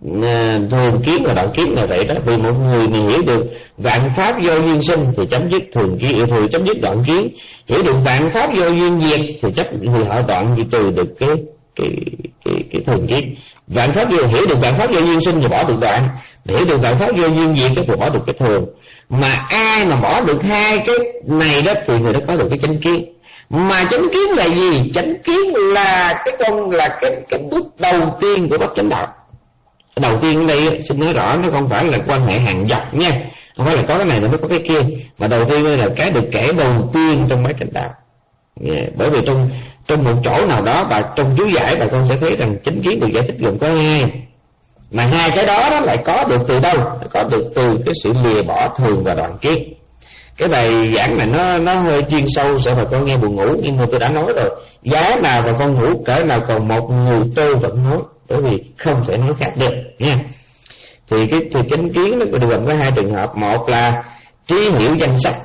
à, thường kiến và đạo kiến là vậy đó. Vì một người mà hiểu được vạn pháp do duyên sinh thì chấm dứt thường kiến, thì chấm dứt đoạn kiến. Hiểu được vạn pháp do duyên diệt thì chấp thì họ đoạn thì từ được cái cái cái cái thường kiến. Vạn pháp do hiểu được vạn pháp do duyên sinh thì bỏ được đoạn, hiểu được vạn pháp do duyên diệt thì bỏ được cái thường. Mà ai mà bỏ được hai cái này đó thì người đó có được cái chánh kiến. Mà chánh kiến là gì? Chánh kiến là cái con là cái cái bước đầu tiên của bát chánh đạo. Đầu tiên ở đây xin nói rõ, nó không phải là quan hệ hàng dọc nha, không phải là có cái này nó mới có cái kia, mà đầu tiên đây là cái được kể đầu tiên trong bát chánh đạo. Yeah, bởi vì trong trong một chỗ nào đó và trong chú giải bà con sẽ thấy rằng chánh kiến được giải thích gồm có hai, mà hai cái đó, đó lại có được từ đâu? Có được từ cái sự lìa bỏ thường và đoạn kiến. Cái bài giảng này nó nó hơi chuyên sâu, sợ bà con nghe buồn ngủ, nhưng mà tôi đã nói rồi, giá nào bà con ngủ cỡ nào còn một người tôi vẫn nói, bởi vì không thể nói khác được nha. Thì cái thì chánh kiến nó được gồm có hai trường hợp. Một là trí hiểu danh sắc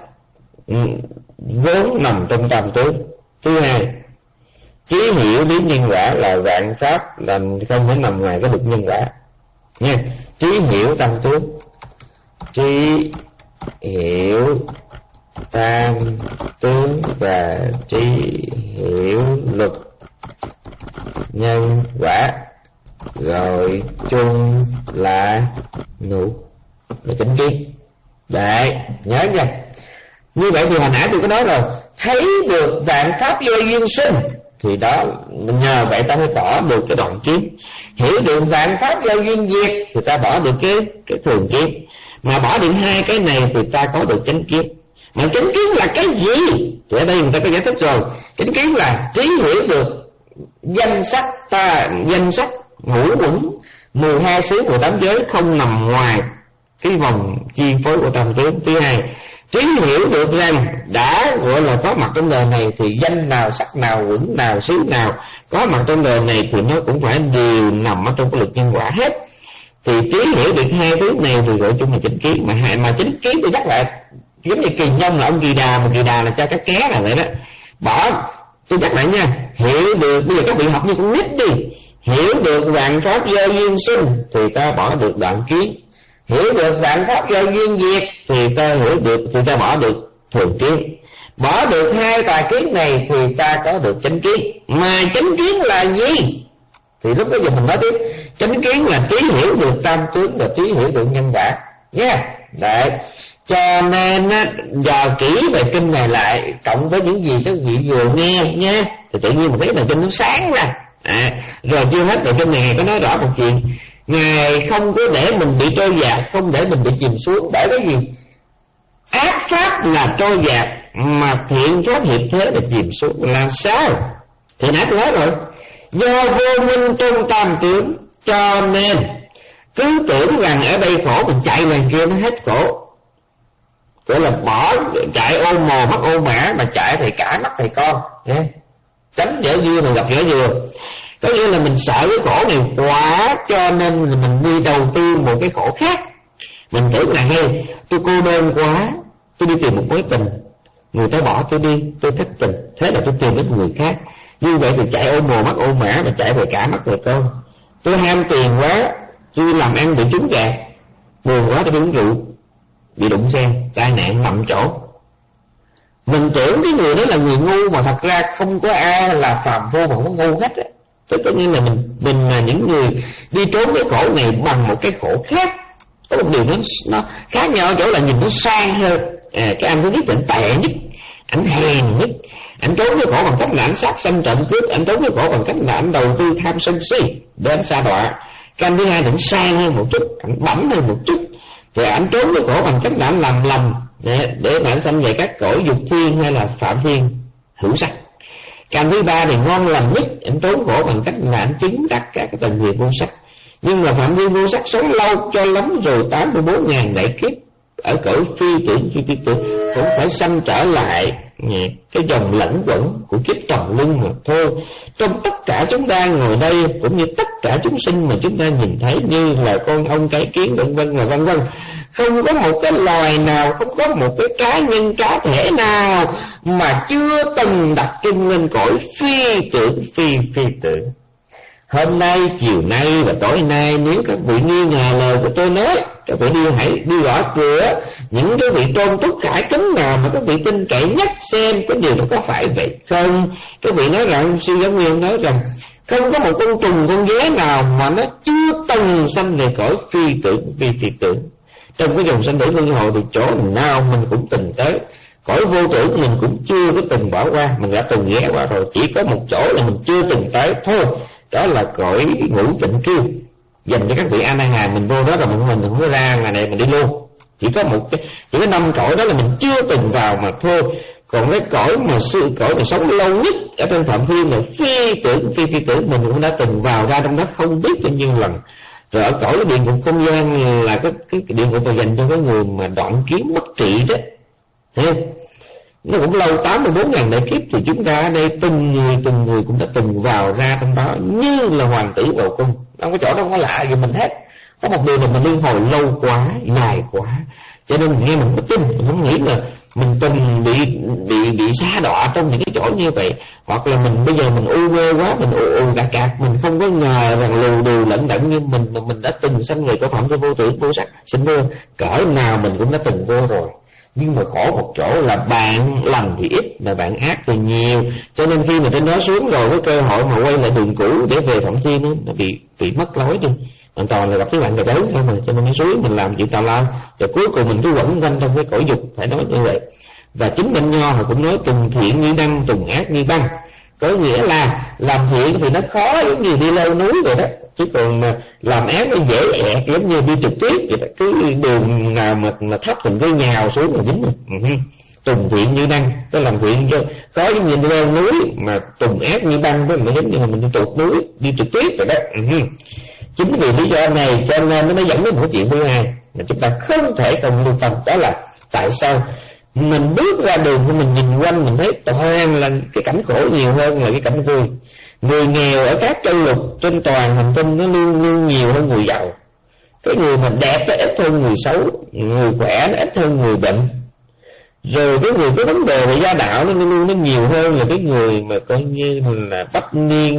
vốn nằm trong tam tướng. Thứ hai, trí hiểu lý nhân quả là vạn pháp là không thể nằm ngoài cái luật nhân quả nha. Trí hiểu tam tướng, trí hiểu tam tướng và trí hiểu luật nhân quả gọi chung là nụ là chánh kiến. Đấy, nhớ nha. Như vậy thì hồi nãy tôi có nói rồi, thấy được vạn pháp do duyên sinh, thì đó nhờ vậy ta mới bỏ được cái đoạn kiến. Hiểu được vạn pháp do duyên diệt thì ta bỏ được cái cái thường kiến. Mà bỏ được hai cái này thì ta có được chánh kiến. Mà chánh kiến là cái gì? Thì ở đây người ta có giải thích rồi. Chánh kiến là trí hiểu được danh sắc ta danh sắc ngũ uẩn mười hai xứ của tám giới không nằm ngoài cái vòng chi phối của tam tướng. Thứ hai, trí hiểu được rằng đã gọi là có mặt trong đời này thì danh nào, sắc nào, uẩn nào, xứ nào có mặt trong đời này thì nó cũng phải đều nằm ở trong cái luật nhân quả hết. Thì trí hiểu được hai thứ này thì gọi chung là chánh kiến. Mà hai mà chánh kiến tôi nhắc lại, giống như Kỳ Nhông là ông Kỳ Đà, mà Kỳ Đà là cho các ké là vậy đó. Bỏ, tôi nhắc lại nha, hiểu được, bây giờ các vị học như con nít đi, hiểu được vạn pháp do duyên sinh thì ta bỏ được đoạn kiến. Hiểu được vạn pháp do duyên diệt thì ta hiểu được thì ta bỏ được thường kiến. Bỏ được hai tà kiến này thì ta có được chánh kiến. Mà chánh kiến là gì? Thì lúc bây giờ mình nói tiếp. Chánh kiến là trí hiểu được tam tướng và trí hiểu được nhân quả nha. Yeah. Đấy. Cho nên dò kỹ về kinh này lại, cộng với những gì các vị vừa nghe nha, thì tự nhiên mình thấy là kinh nó sáng ra. À, rồi chưa hết, về kinh này Ngài có nói rõ một chuyện. Ngài không có để mình bị trôi dạt, không để mình bị chìm xuống. Bởi cái gì? Ác pháp là trôi dạt, mà thiện pháp hiệp thế là chìm xuống. Là sao? Thì nãy tôi nói rồi, do vô minh trong tam tướng, cho nên cứ tưởng rằng ở đây khổ, mình chạy ngoài kia nó hết khổ. Gọi là bỏ chạy ô mồ mất ô mã, mà chạy thì cả mắt thầy con. Tránh dở dưa mà gặp dở dừa. Có nghĩa là mình sợ cái khổ này quá, cho nên mình đi đầu tư một cái khổ khác. Mình tưởng là hey, tôi cô đơn quá, tôi đi tìm một mối tình, người ta bỏ tôi đi, tôi thất tình, thế là tôi tìm đến người khác. Như vậy thì chạy ô mồ mất ô mã, mà chạy về cả mắt thầy con. Tôi ham tiền quá, tôi làm ăn bị trúng gạt, buồn quá tôi đi uống rượu, bị đụng xe, tai nạn nằm chỗ. Mình tưởng cái người đó là người ngu, mà thật ra không có ai là phàm phu mà không có ngu hết á. Tức có nghĩa là mình mình là những người đi trốn cái khổ này bằng một cái khổ khác. Có một điều nó nó khác nhau ở chỗ là nhìn nó sang hơn. À, cái anh thứ nhất là anh tệ nhất, anh hèn nhất, anh trốn cái khổ bằng cách là anh sát sanh trộm cướp, anh trốn cái khổ bằng cách là anh đầu tư tham sân si để anh sa đọa. Cái anh thứ hai là anh sang hơn một chút, anh bẩm hơn một chút, rồi anh trốn cái khổ bằng cách là anh làm lầm để, để mà anh xâm về các cõi dục thiên hay là phạm thiên hữu sắc. Cái thứ ba thì ngon lành nhất, anh trốn khổ bằng cách là anh chứng đắc các cái tầng nghiệp vô sắc. Nhưng mà phạm thiên vô sắc sống lâu cho lắm rồi, tám mươi bốn ngàn đại kiếp ở cõi phi tưởng phi phi tưởng cũng phải xâm trở lại cái dòng lẫn quẩn của kiếp trầm luân mà thôi. Trong tất cả chúng ta ngồi đây, cũng như tất cả chúng sinh mà chúng ta nhìn thấy, như là con ong cái kiến vân vân và vân vân, không có một cái loài nào, không có một cái cá nhân cá thể nào mà chưa từng đặt chân lên cõi phi tưởng phi phi tưởng. Hôm nay, chiều nay và tối nay, nếu các vị nghi ngờ lời của tôi nói, các vị đi hãy đi gõ cửa những cái vị tôn túc khải kính nào mà các vị tin cậy nhất, xem cái điều đó có phải vậy không. Các vị nói rằng, sư giáo nguyên nói rằng không có một con trùng con ghé nào mà nó chưa từng sanh về cõi phi tưởng phi phi tưởng. Trong cái dòng sanh tử luân hồi thì chỗ nào mình cũng từng tới, cõi vô tưởng mình cũng chưa có từng bỏ qua, mình đã từng ghé qua rồi, chỉ có một chỗ là mình chưa từng tới thôi, đó là cõi ngũ tịnh kiêu. dành cho các vị A Na Hàm. Mình vô đó rồi mình mình không có ra ngày này mình đi luôn. Chỉ có một cái chỉ có năm cõi đó là mình chưa từng vào mà thôi. Còn cái cõi mà sự cõi mà sống lâu nhất ở trên Phạm Thiên là phi tưởng phi phi tưởng mình cũng đã từng vào ra trong đó không biết bao nhiêu lần. Rồi ở cõi cái địa ngục không gian là cái cái, cái địa ngục mà dành cho cái người mà đoạn kiến bất trị đó, thấy không? Nó cũng lâu tám mươi bốn ngàn đại kiếp, thì chúng ta ở đây từng người từng người cũng đã từng vào ra trong đó như là hoàng tử vào cung. Đâu có chỗ đâu có lạ gì mình hết. Có một điều là mình liên hồi lâu quá, dài quá, cho nên mình nghe mình không tin, mình không nghĩ là mình từng bị bị bị sa đọa trong những cái chỗ như vậy, hoặc là mình bây giờ mình u mê quá, mình ù ù gạt gạt, mình không có ngờ rằng lù đù lẫn đẫn như mình mà mình đã từng sanh về cõi Phạm Thiên vô tưởng vô sắc. Xin thưa, cõi nào mình cũng đã từng vô rồi. Nhưng mà khổ một chỗ là bạn lành thì ít mà bạn ác thì nhiều, cho nên khi mà trên đó xuống rồi cái cơ hội mà quay lại đường cũ để về Phạm Thiên ấy, nó bị bị mất lối đi. Hoàn toàn là gặp cái bạn cà đớn thôi mà, cho nên nó suối mình làm chuyện tào lao, và cuối cùng mình cứ quẩn quanh trong cái cõi dục, phải nói như vậy. Và chính bên Nho họ cũng nói tùng thiện như đăng, tùng ác như băng, có nghĩa là làm thiện thì nó khó giống như đi leo núi rồi đó, chứ còn mà làm ác nó dễ ẹt giống như đi trượt tuyết vậy đó. Cứ đường nào mà mà thấp mình cứ nhào xuống là dính rồi. Uh-huh. Tùng thiện như đăng, cái làm thiện cho có giống như đi leo núi, mà tùng ác như băng đó, nó giống như là mình đi trượt núi, đi trượt tuyết rồi đó. Uh-huh. Chính vì lý do này cho nên nó mới dẫn đến một chuyện thứ hai mà chúng ta không thể không lưu tâm, đó là tại sao mình bước ra đường của mình nhìn quanh mình thấy toàn là cái cảnh khổ nhiều hơn là cái cảnh vui. Người nghèo ở các châu lục trên toàn hành tinh nó luôn luôn nhiều hơn người giàu. Cái người mà đẹp nó ít hơn người xấu, người khỏe nó ít hơn người bệnh. Rồi cái người có vấn đề về gia đạo nó luôn nó nhiều hơn là cái người mà coi như là bách niên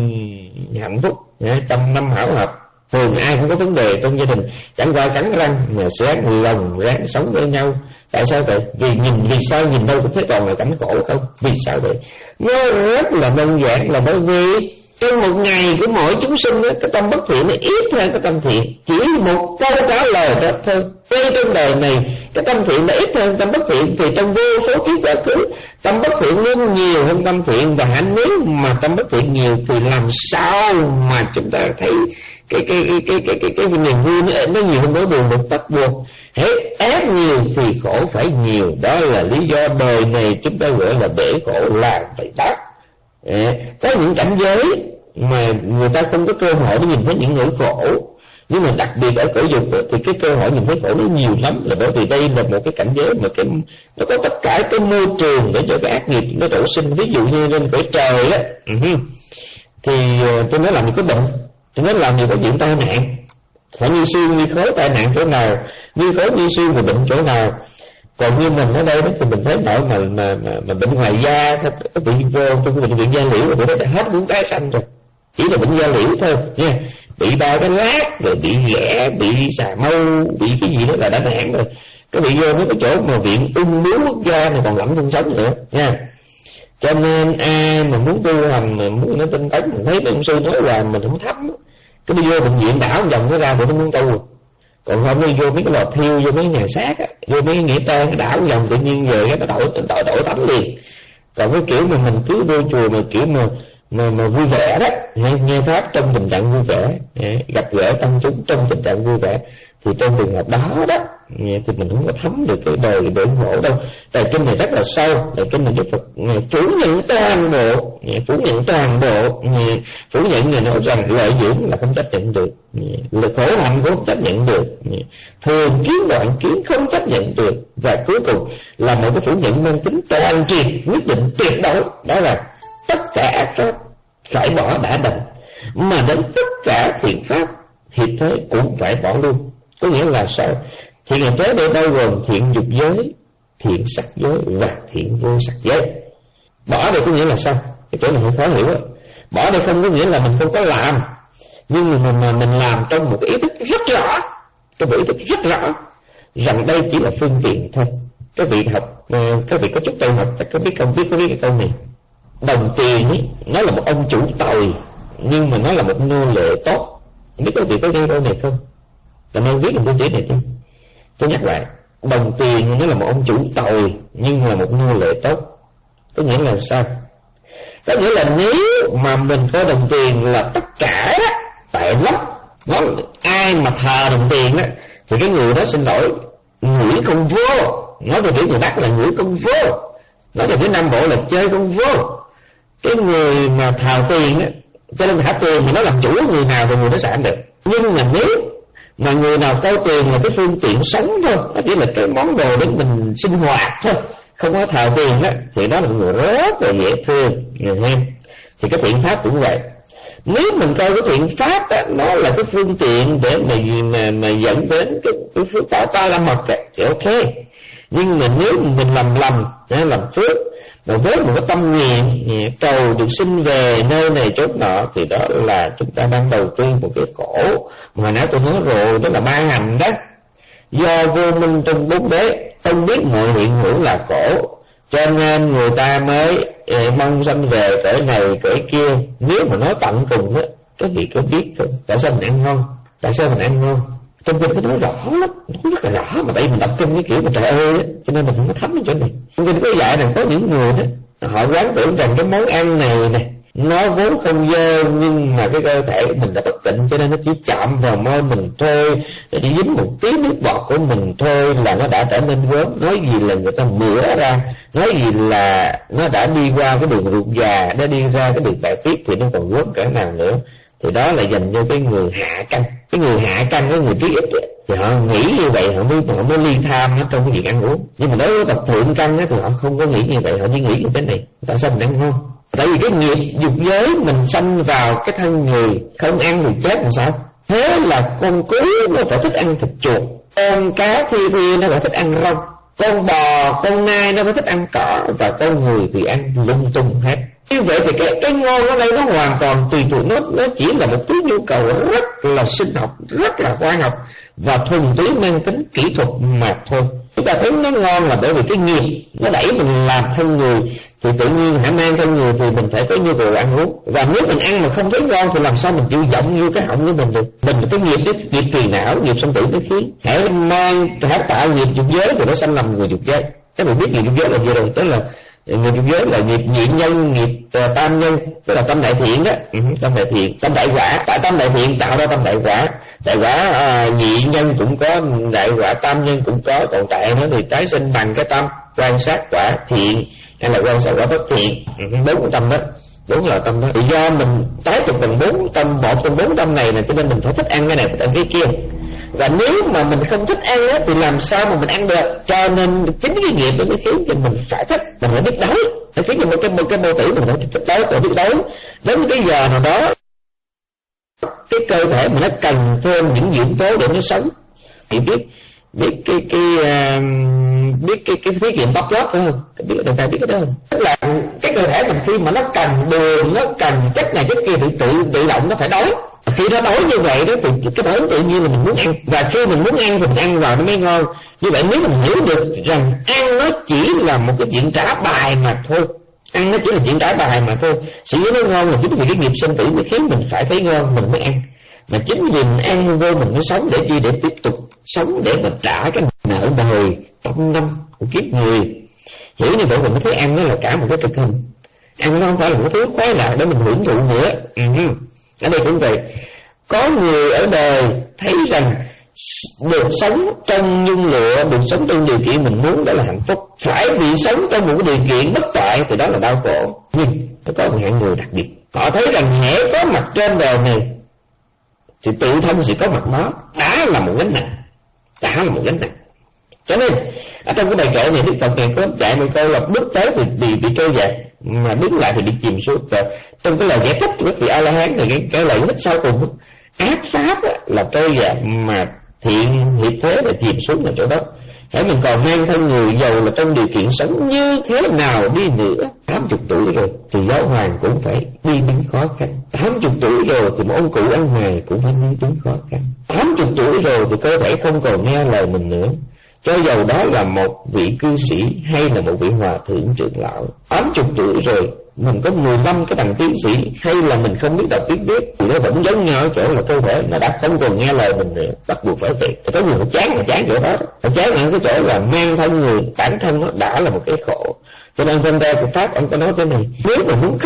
hạnh phúc, trăm năm hảo hợp. Thường ai cũng có vấn đề trong gia đình, chẳng qua cắn răng mà sẽ người lòng ráng sống với nhau. Tại sao vậy? Vì nhìn vì sao nhìn đâu cũng thấy toàn là cảnh khổ không? Vì sao vậy? Nó rất là đơn giản, là bởi vì trong một ngày của mỗi chúng sinh đó, cái tâm bất thiện nó ít hơn cái tâm thiện. Chỉ một câu trả lời đó thôi. Ngay trong đời này cái tâm thiện nó ít hơn tâm bất thiện, thì trong vô số kiếp quá khứ tâm bất thiện luôn nhiều hơn tâm thiện. Và hẳn nếu mà tâm bất thiện nhiều thì làm sao mà chúng ta thấy cái cái cái cái cái cái cái niềm vui nó, nó nhiều hơn nỗi buồn một bắt buộc. Hễ ác nhiều thì khổ phải nhiều. Đó là lý do đời này chúng ta gọi là bể khổ làm phải đắt. À, có những cảnh giới mà người ta không có cơ hội để nhìn thấy những nỗi khổ, nhưng mà đặc biệt ở cõi dục thì cái cơ hội nhìn thấy khổ nó nhiều lắm, là bởi vì đây là một cái cảnh giới mà cái nó có tất cả cái môi trường để cho cái ác nghiệp nó đổ sinh. Ví dụ như lên cõi trời á, uh-huh. thì tôi nói làm gì có bệnh, tôi nói làm gì có chuyện tai nạn, phải như xương như khối tai nạn chỗ nào, như khối như xương và bệnh chỗ nào. Còn như mình ở đây đó thì mình thấy nỗi mà mà mà, mà bệnh ngoài da, có bị vô trong bệnh viện da liễu rồi, đã hết muốn tái sanh rồi, chỉ là bệnh da liễu thôi nha. Bị ba cái lát rồi bị ghẻ, bị xà mâu, bị cái gì đó là đã nạn rồi. Cái bị vô mấy cái chỗ mà viện ung bướu quốc gia này còn lẫn thân sống nữa nha. Cho nên ai mà muốn tu hành, mà muốn nó tinh tấn, mình thấy ông sư nói là mình không thấm, cái đi vô bệnh viện đảo vòng nó ra rồi nó muốn tu. Còn không đi vô mấy cái lò thiêu, vô mấy nhà xác á, vô mấy cái nghĩa trang cái đảo vòng tự nhiên về cái nó đổi đổi đổi tánh liền. Còn cái kiểu mà mình cứ vô chùa mà kiểu mà mà, mà vui vẻ đó, nghe pháp trong tình trạng vui vẻ, gặp gỡ tăng chúng trong tình trạng vui vẻ, thì trong trường hợp đó đó thì mình không có thấm được cái đời bể khổ đâu. Tại kinh này rất là sâu, tại kinh này Đức Phật phủ nhận toàn bộ, phủ nhận toàn bộ, phủ nhận người nói rằng lợi dưỡng là không chấp nhận được, là khổ hạnh cũng không chấp nhận được, thường kiến đoạn kiến không chấp nhận được, và cuối cùng là một cái phủ nhận mang tính toàn triệt, quyết định tuyệt đối, đó là tất cả ác pháp phải bỏ đã đành, mà đến tất cả thiện pháp hiệp thế cũng phải bỏ luôn. Có nghĩa là sao? Thiện hiệp thế đây bao gồm thiện dục giới, thiện sắc giới và thiện vô sắc giới. Bỏ đây có nghĩa là sao? Cái chỗ này hơi khó hiểu á. Bỏ đây không có nghĩa là mình không có làm, nhưng mà mình, mà mình làm trong một cái ý thức rất rõ, cái ý thức rất rõ rằng đây chỉ là phương tiện thôi. Các vị học, các vị có chút tay học, các biết không biết có biết cái câu này. Đồng tiền ấy, nó là một ông chủ tồi, nhưng mà nó là một nô lệ tốt. Không biết các vị có nghe câu này không? Cảm ơn viết một câu chữ này chứ. Tôi nhắc lại, đồng tiền nó là một ông chủ tồi, nhưng là một nô lệ tốt. Có nghĩa là sao? Có nghĩa là nếu mà mình có đồng tiền là tất cả đó, tệ lắm. Nó ai mà thờ đồng tiền á thì cái người đó xin lỗi ngửi công vô. Nói theo kiểu người Bắc là ngửi công vô, nói theo kiểu Nam Bộ là chơi công vô. Cái người mà thờ tiền á, cho nên thả tiền mà nó làm chủ người nào thì người đó sẽ ăn được. Nhưng mà nếu mà người nào coi tiền là cái phương tiện sống thôi, nó chỉ là cái món đồ để mình sinh hoạt thôi, không có thờ tiền á, thì đó là một người rất là dễ thương, người em. Thì cái thiện pháp cũng vậy. Nếu mình coi cái thiện pháp á, nó là cái phương tiện để mà mà, mà dẫn đến cái, cái phước báo ta la mật á, thì ok. Nhưng mà nếu mình làm lầm, làm phước mà với một cái tâm nguyện cầu được sinh về nơi này chốn nọ, thì đó là chúng ta đang đầu tư một cái khổ mà nãy tôi nói rồi, đó là ma hành đó. Do vô minh trong bốn đế, không biết mọi hiện hữu là khổ, cho nên người ta mới eh, mong sanh về cõi này cõi kia. Nếu mà nói tận cùng á, các vị có biết không, tại sao mình ăn ngon, tại sao mình ăn ngon? Trong kinh có nói rõ lắm, nói rất là rõ, mà tại mình đọc kinh cái kiểu mà trời ơi á, cho nên mình không có thấm cái chỗ này. Trong kinh có dạy rằng có những người đó, họ quán tưởng rằng cái món ăn này nè nó vốn không dơ, nhưng mà cái cơ thể mình đã bất tịnh, cho nên nó chỉ chạm vào môi mình thôi, nó chỉ dính một tí nước bọt của mình thôi là nó đã trở nên gớm. Nói gì là người ta mửa ra, nói gì là nó đã đi qua cái đường ruột già, nó đi ra cái đường bại tiết thì nó còn gớm cỡ nào nữa. Thì đó là dành cho cái người hạ căn. Cái người hạ căn, cái người trí ít thì họ nghĩ như vậy, họ mới họ mới ly tham nó trong cái việc ăn uống. Nhưng mà đối với bậc thượng căn thì họ không có nghĩ như vậy, họ chỉ nghĩ như thế này: tại sao mình ăn ngon? Tại vì cái nghiệp dục giới mình sanh vào cái thân người, không ăn thì chết làm sao? Thế là con cú nó phải thích ăn thịt chuột, con cá thi thi nó phải thích ăn rong, con bò, con nai nó phải thích ăn cỏ, và con người thì ăn lung tung hết. Như vậy thì cái, cái ngon ở đây nó hoàn toàn tùy thuộc, nó, nó chỉ là một thứ nhu cầu rất là sinh học, rất là khoa học và thuần túy mang tính kỹ thuật mà thôi. Chúng ta thấy nó ngon là bởi vì cái nghiệp nó đẩy mình làm thân người, thì tự nhiên hãy mang thân người thì mình phải có nhu cầu ăn uống. Và nếu mình ăn mà không thấy ngon thì làm sao mình chịu giọng vô cái họng của mình được? Mình cái nghiệp đó, nghiệp phiền não, nghiệp sanh tử cái khí. Hãy mang, hãy tạo nghiệp dục giới thì nó sanh làm người dục giới. Các bạn biết nghiệp dục giới là gì rồi? Tức là nghiệp dục giới là nghiệp nhị nhân, nghiệp uh, tam nhân, tức là tâm đại thiện đó. Uh-huh, tâm đại thiện, tâm đại quả. Tại tâm đại thiện tạo ra tâm đại quả. Đại quả uh, nhị nhân cũng có, đại quả tam nhân cũng có. Còn tại nó thì tái sinh bằng cái tâm quan sát quả thiện hay là quan sát quả bất thiện. Uh-huh, bốn cái tâm đó, bốn là tâm đó. Thì do mình tái tục bằng bốn tâm, một trong bốn tâm này này, cho nên mình phải thích ăn cái này, thích ăn cái kia. Và nếu mà mình không thích ăn á, thì làm sao mà mình ăn được? Cho nên chính cái nghiệp đó mới khiến cho mình phải thích, mình phải biết đói, nó khiến cho một cái một cái mô tử mình phải thích đói, phải biết đói. Đến cái giờ nào đó, cái cơ thể mình nó cần thêm những dưỡng tố để nó sống. Thì biết biết cái cái uh, biết cái cái thí nghiệm bắp lót phải không? Biết người ta biết cái đó không? Tức là cái cơ thể mình khi mà nó cần đường, nó cần chất này chất kia thì tự tự động nó phải đói. Khi nó đói như vậy đó thì cái phản ứng tự nhiên là mình muốn ăn, và khi mình muốn ăn thì mình ăn vào nó mới ngon. Như vậy nếu mình hiểu được rằng ăn nó chỉ là một cái chuyện trả bài mà thôi, ăn nó chỉ là chuyện trả bài mà thôi, sự nó ngon là chính vì cái nghiệp sinh tử mới khiến mình phải thấy ngon mình mới ăn. Mà chính vì mình ăn vô mình mới sống để chi? Để tiếp tục sống, để mà trả cái nợ đời trăm năm của kiếp người. Hiểu như vậy mình mới thấy ăn nó là cả một cái thực hình, ăn nó không phải là một thứ khoái lạc để mình hưởng thụ nữa. Ừ. Ở đây cũng vậy, có người ở đời thấy rằng được sống trong nhung lụa, được sống trong điều kiện mình muốn đó là hạnh phúc, phải bị sống trong một điều kiện bất toại thì đó là đau khổ. Nhưng nó có một hạng người đặc biệt, họ thấy rằng hễ có mặt trên đời này thì tự thân sẽ có mặt nó, đã là một gánh nặng, đã là một gánh nặng. Cho nên ở trong cái bài kệ này Đức Phật này có dạy một câu là bước tới thì bị bị trôi dạt, mà đứng lại thì bị chìm xuống. Và trong cái lời giải thích của vị A La Hán thì cái, cái lời nhất sau cùng, ác pháp là trôi dạt mà thiện hiệp thế là chìm xuống là chỗ đó. Hãy mình còn mang thân người giàu là trong điều kiện sống như thế nào đi nữa, tám chục tuổi rồi thì giáo hoàng cũng phải đi đứng khó khăn, tám chục tuổi rồi thì một ông cụ ăn mày cũng phải đi đứng khó khăn, tám chục tuổi rồi thì cơ thể không còn nghe lời mình nữa. Cho dầu đó là một vị cư sĩ hay là một vị hòa thượng trưởng lão, tám chục tuổi rồi mình có mười lăm cái bằng tiến sĩ hay là mình không biết đọc tiếng viết thì nó vẫn giống nhau ở chỗ là cơ thể nó đã không còn nghe lời mình nữa, bắt buộc phải vậy. Có người nó chán là chán chỗ đó, nó chán ở cái chỗ là mang thân người, bản thân nó đã là một cái khổ. Cho nên trong ra của Pháp ông có nói thế này: nếu mà muốn khóc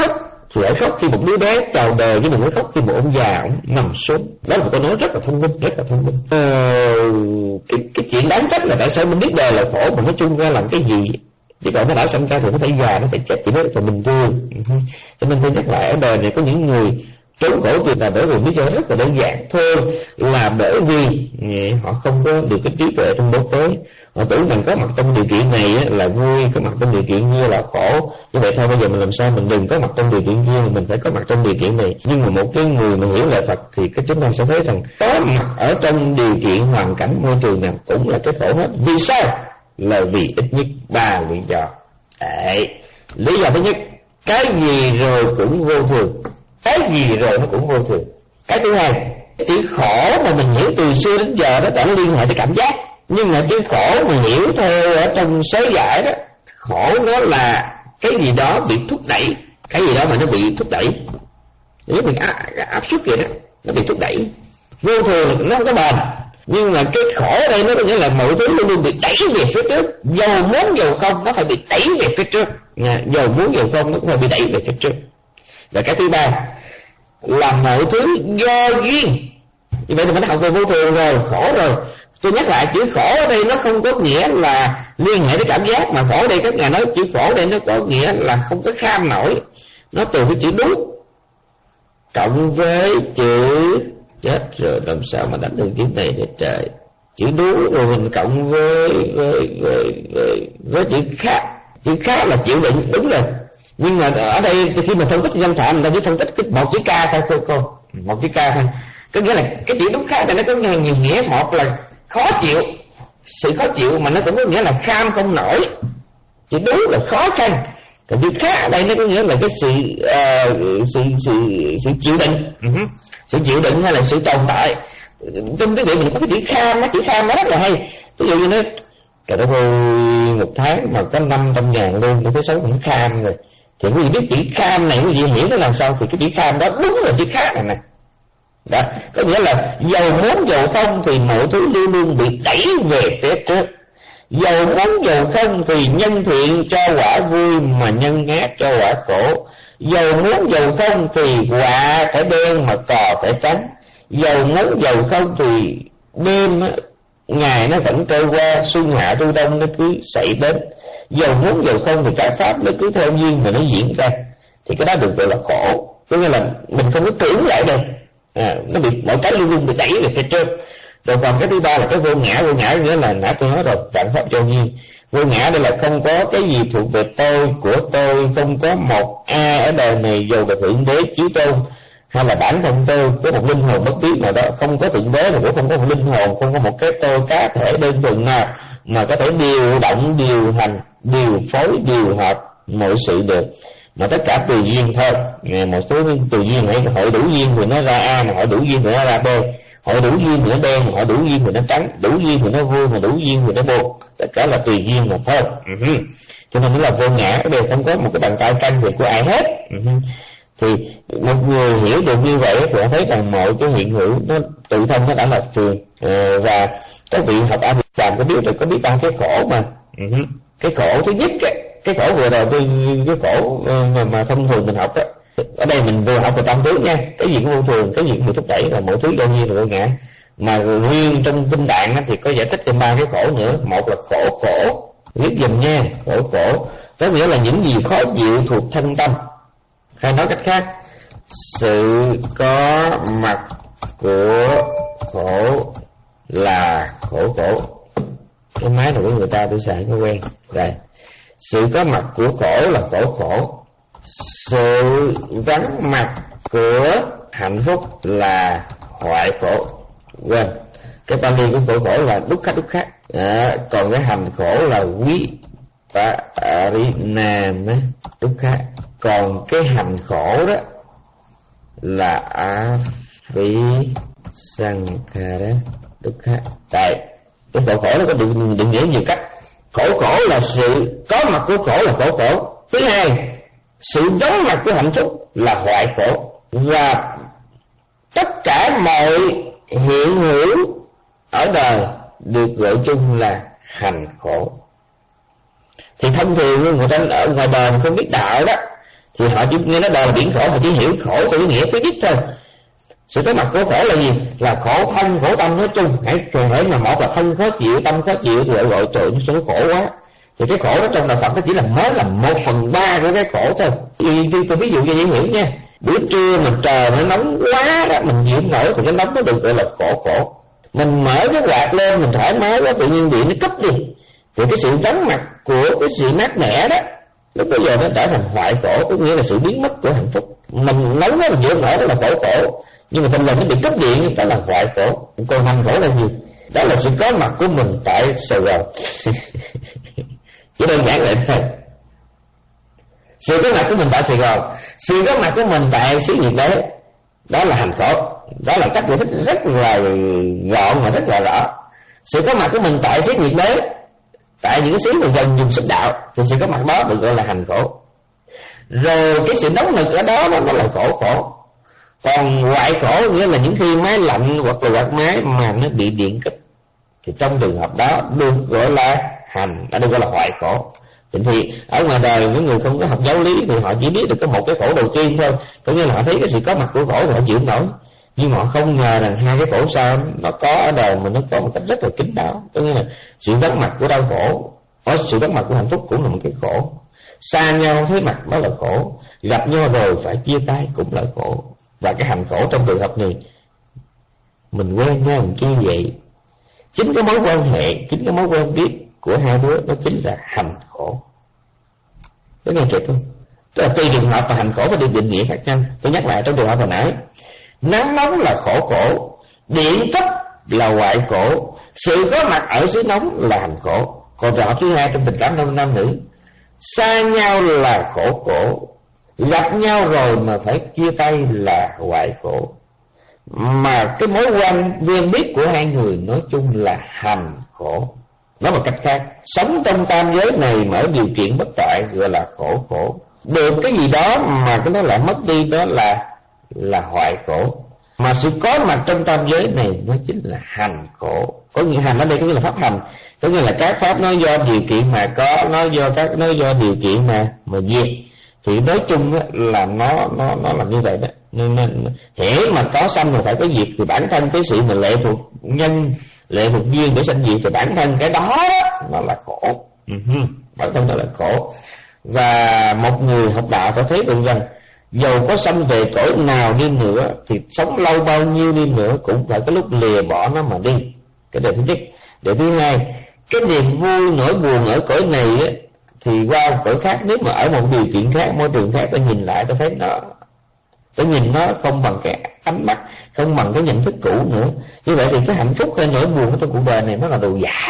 thì hãy khóc khi một đứa bé chào đời, chứ đừng có khóc khi một ông già ông nằm xuống. Đó là một câu nói rất là thông minh, rất là thông minh. Ờ, cái, cái chuyện đáng trách là tại sao mình biết đời là khổ mà nói chung ra làm cái gì. Chứ còn nó đã sinh ra thì nó phải già, nó phải chết, chỉ đó là bình thường. Cho nên tôi nhắc lại, ở đời này có những người trốn khổ vì là bởi vì lý do rất là đơn giản thôi, là bởi vì họ không có được cái trí tuệ trong bóng tối. Họ tưởng rằng có mặt trong điều kiện này là vui, có mặt trong điều kiện kia là khổ. Như vậy thôi, bây giờ mình làm sao mình đừng có mặt trong điều kiện kia, mình phải có mặt trong điều kiện này. Nhưng mà một cái người mà hiểu lời Phật thì cái chúng ta sẽ thấy rằng có mặt ở trong điều kiện hoàn cảnh môi trường nào cũng là cái khổ hết. Vì sao? Là vì ít nhất ba lý do. Đấy, lý do thứ nhất, cái gì rồi cũng vô thường. Cái gì rồi nó cũng vô thường. Cái thứ hai, chữ khổ mà mình hiểu từ xưa đến giờ đó đã liên hệ tới cảm giác. Nhưng mà chữ khổ mà hiểu theo ở trong sớ giải đó, khổ nó là cái gì đó bị thúc đẩy. Cái gì đó mà nó bị thúc đẩy, nếu mình áp, áp suất vậy đó, nó bị thúc đẩy. Vô thường nó không có bền. Nhưng mà cái khổ ở đây nó có nghĩa là mọi thứ luôn luôn bị đẩy về phía trước. Dầu muốn dầu không nó phải bị đẩy về phía trước. Dầu muốn dầu không nó cũng phải bị đẩy về phía trước. Và cái thứ ba là mọi thứ do duyên. Như vậy thì mình đã học về vô thường rồi, khổ rồi. Tôi nhắc lại, chữ khổ ở đây nó không có nghĩa là liên hệ tới cảm giác, mà khổ ở đây các nhà nói chữ khổ ở đây nó có nghĩa là không có kham nổi. Nó từ cái chữ đúng cộng với chữ chết rồi làm sao mà đánh được kiếm này để trời. Chữ đúng rồi mình cộng với với với với, với chữ khác. Chữ khác là chịu định, đúng rồi. Nhưng mà ở đây khi mà phân tích nhân thọ mình ta chỉ phân tích cái một chữ ca thôi cô cô một chữ ca thôi. Có nghĩa là cái chữ đúng khác này nó có nhiều nghĩa. Một là khó chịu, sự khó chịu, mà nó cũng có nghĩa là kham không nổi. Chữ đúng là khó khăn. Còn chữ khác ở đây nó có nghĩa là cái sự uh, sự sự sự chịu định, uh-huh. sự chịu định hay là sự tồn tại. Trong cái việc mình có cái chữ kham, nó chữ kham nó rất là hay. Ví dụ như nó trời đất ơi, một tháng mà có năm trăm ngàn lương tôi thấy sống cũng kham rồi. Thì quý vị biết chữ kham này quý vị hiểu nó làm sao, thì cái chữ kham đó đúng là chữ khác này nè. Đó, có nghĩa là dầu muốn dầu không thì mọi thứ luôn luôn bị đẩy về phía trước. Dầu muốn dầu không thì nhân thiện cho quả vui mà nhân ác cho quả khổ. Dầu muốn dầu không thì quả phải đen mà cò phải trắng. Dầu muốn dầu không thì đêm ngày nó vẫn trôi qua, xuân hạ thu đông nó cứ xảy đến. Dầu muốn dầu không thì cả pháp nó cứ theo duyên mà nó diễn ra. Thì cái đó được gọi là khổ. Có nghĩa là mình không có tưởng lại đâu. À, nó bị mọi cái luôn luôn bị đẩy về phía trước. Rồi còn cái thứ ba là cái vô ngã. Vô ngã nghĩa là nãy tôi nói rồi, vạn pháp do duyên. Vô ngã đây là không có cái gì thuộc về tôi, của tôi. Không có một ai ở đời này dù là thượng đế chí tôn hay là bản thân tôi, có một linh hồn bất biết nào đó. Không có thượng đế mà cũng không có một linh hồn, không có một cái tôi cá thể đơn thuần nào mà có thể điều động, điều hành, điều phối, điều hợp mọi sự được. Mà tất cả tùy duyên thôi. Một số tùy duyên này, hội đủ duyên thì nó ra A, mà hội đủ duyên thì nó ra B. Hội đủ duyên thì nó đen, hội đủ duyên thì nó trắng. Đủ duyên thì nó vui, mà đủ duyên thì nó buồn. Tất cả là tùy duyên mà thôi. uh-huh. Cho nên nó là vô ngã, ở đây không có một cái bàn tay tranh việc của ai hết. uh-huh. Thì một người hiểu được như vậy thì họ thấy rằng mọi cái hiện hữu nó tự thân nó đã là thường. uh, Và các vị học A Di Đà có biết được, có biết ba cái khổ mà. uh-huh. Cái khổ thứ nhất ấy, cái khổ vừa rồi tôi cái khổ mà, mà thông thường mình học đó. Ở đây mình vừa học về tam tướng nha, cái gì cũng vô thường, cái gì cũng bị thúc đẩy, là mọi thứ do nhiên là vô ngã. Mà riêng trong kinh Tạng thì có giải thích thêm ba cái khổ nữa. Một là khổ khổ, viết dùm nha, khổ khổ có nghĩa là những gì khó chịu thuộc thân tâm. Hay nói cách khác, sự có mặt của khổ là khổ khổ. Cái máy này của người ta tôi xài nó quen rồi. Sự có mặt của khổ là khổ khổ. Sự vắng mặt của hạnh phúc là hoại khổ. Quên, cái Pali của khổ khổ là dukkha dukkha. À, còn cái hành khổ là quý parinam dukkha. Còn cái hành khổ đó là avisankhara dukkha. Tại cái khổ khổ nó có định, định nghĩa nhiều cách. Khổ khổ là sự có mặt của khổ là khổ khổ. Thứ hai, sự vắng mặt của hạnh phúc là hoại khổ. Và tất cả mọi hiện hữu ở đời được gọi chung là hành khổ. Thì thông thường người ta ở ngoài đời không biết đạo đó, thì họ chỉ nghe nói đời là biển khổ, họ chỉ hiểu khổ theo ý nghĩa thứ nhất thôi. Sự có mặt của khổ là gì? Là khổ thân, khổ tâm nói chung. Hãy thường hỏi mà một là thân khó chịu, tâm khó chịu thì gọi gọi trời nó khổ quá. Thì cái khổ đó trong đạo Phật nó chỉ là mới là một phần ba của cái khổ thôi. Thì tôi ví dụ cho dễ hiểu nha. Buổi trưa mà trời nó nóng quá đó, mình chịu không nổi thì cái nóng nó được gọi là khổ khổ. Mình mở cái quạt lên mình thoải mái quá, tự nhiên điện nó cúp đi, thì cái sự vắng mặt của cái sự mát mẻ đó lúc bây giờ nó trở thành hoại khổ, có nghĩa là sự biến mất của hạnh phúc. Mình nóng quá mình chịu không nổi đó là khổ khổ, nhưng mà thành lần nó bị cúp điện đó là hoại khổ. Còn hành khổ là gì? Đó là sự có mặt của mình tại Sài Gòn. Chỉ đơn giản vậy thôi. Sự có mặt của mình tại Sài Gòn, sự có mặt của mình tại xứ nhiệt đới, đó là hành khổ. Đó là cách giải thích rất là gọn và rất là rõ. Sự có mặt của mình tại xứ nhiệt đới, tại những cái xứ mà gần dùng xích đạo, thì sự có mặt đó được gọi là hành khổ. Rồi cái sự nóng nực ở đó nó là khổ khổ. Còn hoại khổ nghĩa là những khi máy lạnh hoặc là quạt máy mà nó bị điện kích, thì trong trường hợp đó được gọi là hành, đã được gọi là hoại khổ. Thì ở ngoài đời những người không có học giáo lý thì họ chỉ biết được có một cái khổ đầu tiên thôi, có nghĩa là họ thấy cái sự có mặt của khổ thì họ chịu nổi, nhưng họ không ngờ rằng hai cái khổ sau nó có ở đời mà nó có một cách rất là kín đáo. Có nghĩa là sự vắng mặt của đau khổ, có sự vắng mặt của hạnh phúc cũng là một cái khổ. Xa nhau thấy mặt đó là khổ, gặp nhau rồi phải chia tay cũng là khổ. Và cái hành khổ trong trường hợp này, mình quen nhau làm chi vậy? Chính cái mối quan hệ, chính cái mối quen biết của hai đứa đó chính là hành khổ. Có nghe kịp không? Tức là tùy trường hợp và hành khổ có được định nghĩa khác nhau. Tôi nhắc lại trong trường hợp hồi nãy, nắng nóng là khổ khổ, điện cấp là hoại khổ, sự có mặt ở xứ nóng là hành khổ. Còn trường hợp thứ hai trong tình cảm nam nam nữ, xa nhau là khổ khổ, gặp nhau rồi mà phải chia tay là hoại khổ. Mà cái mối quan duyên biết của hai người nói chung là hành khổ. Nói một cách khác, sống trong tam giới này mà ở điều kiện bất toại gọi là khổ khổ. Được cái gì đó mà cái nó lại mất đi đó là là hoại khổ. Mà sự có mặt trong tam giới này nó chính là hành khổ. Có nghĩa hành ở đây có nghĩa là pháp hành, có nghĩa là các pháp nó do điều kiện mà có, nó do các nó do điều kiện mà mà diệt. Thì nói chung là nó nó nó là như vậy đó. Nên, nên hễ mà có sanh thì phải có diệt, thì bản thân cái sự mà lệ thuộc nhân, lệ thuộc duyên để sanh diệt thì bản thân cái đó, đó nó là khổ. Uh-huh. Bản thân nó là khổ. Và một người học đạo phải thấy được rằng dầu có sanh về cõi nào đi nữa thì sống lâu bao nhiêu đi nữa cũng phải có lúc lìa bỏ nó mà đi. Cái điều thứ nhất. Điều thứ hai, cái niềm vui nỗi buồn ở cõi này á, thì qua một cõi khác, nếu mà ở một điều kiện khác, môi trường khác, tôi nhìn lại tôi thấy nó, tôi nhìn nó không bằng cái ánh mắt, không bằng cái nhận thức cũ nữa. Như vậy thì cái hạnh phúc hay nỗi buồn trong cuộc đời này nó là đồ giả.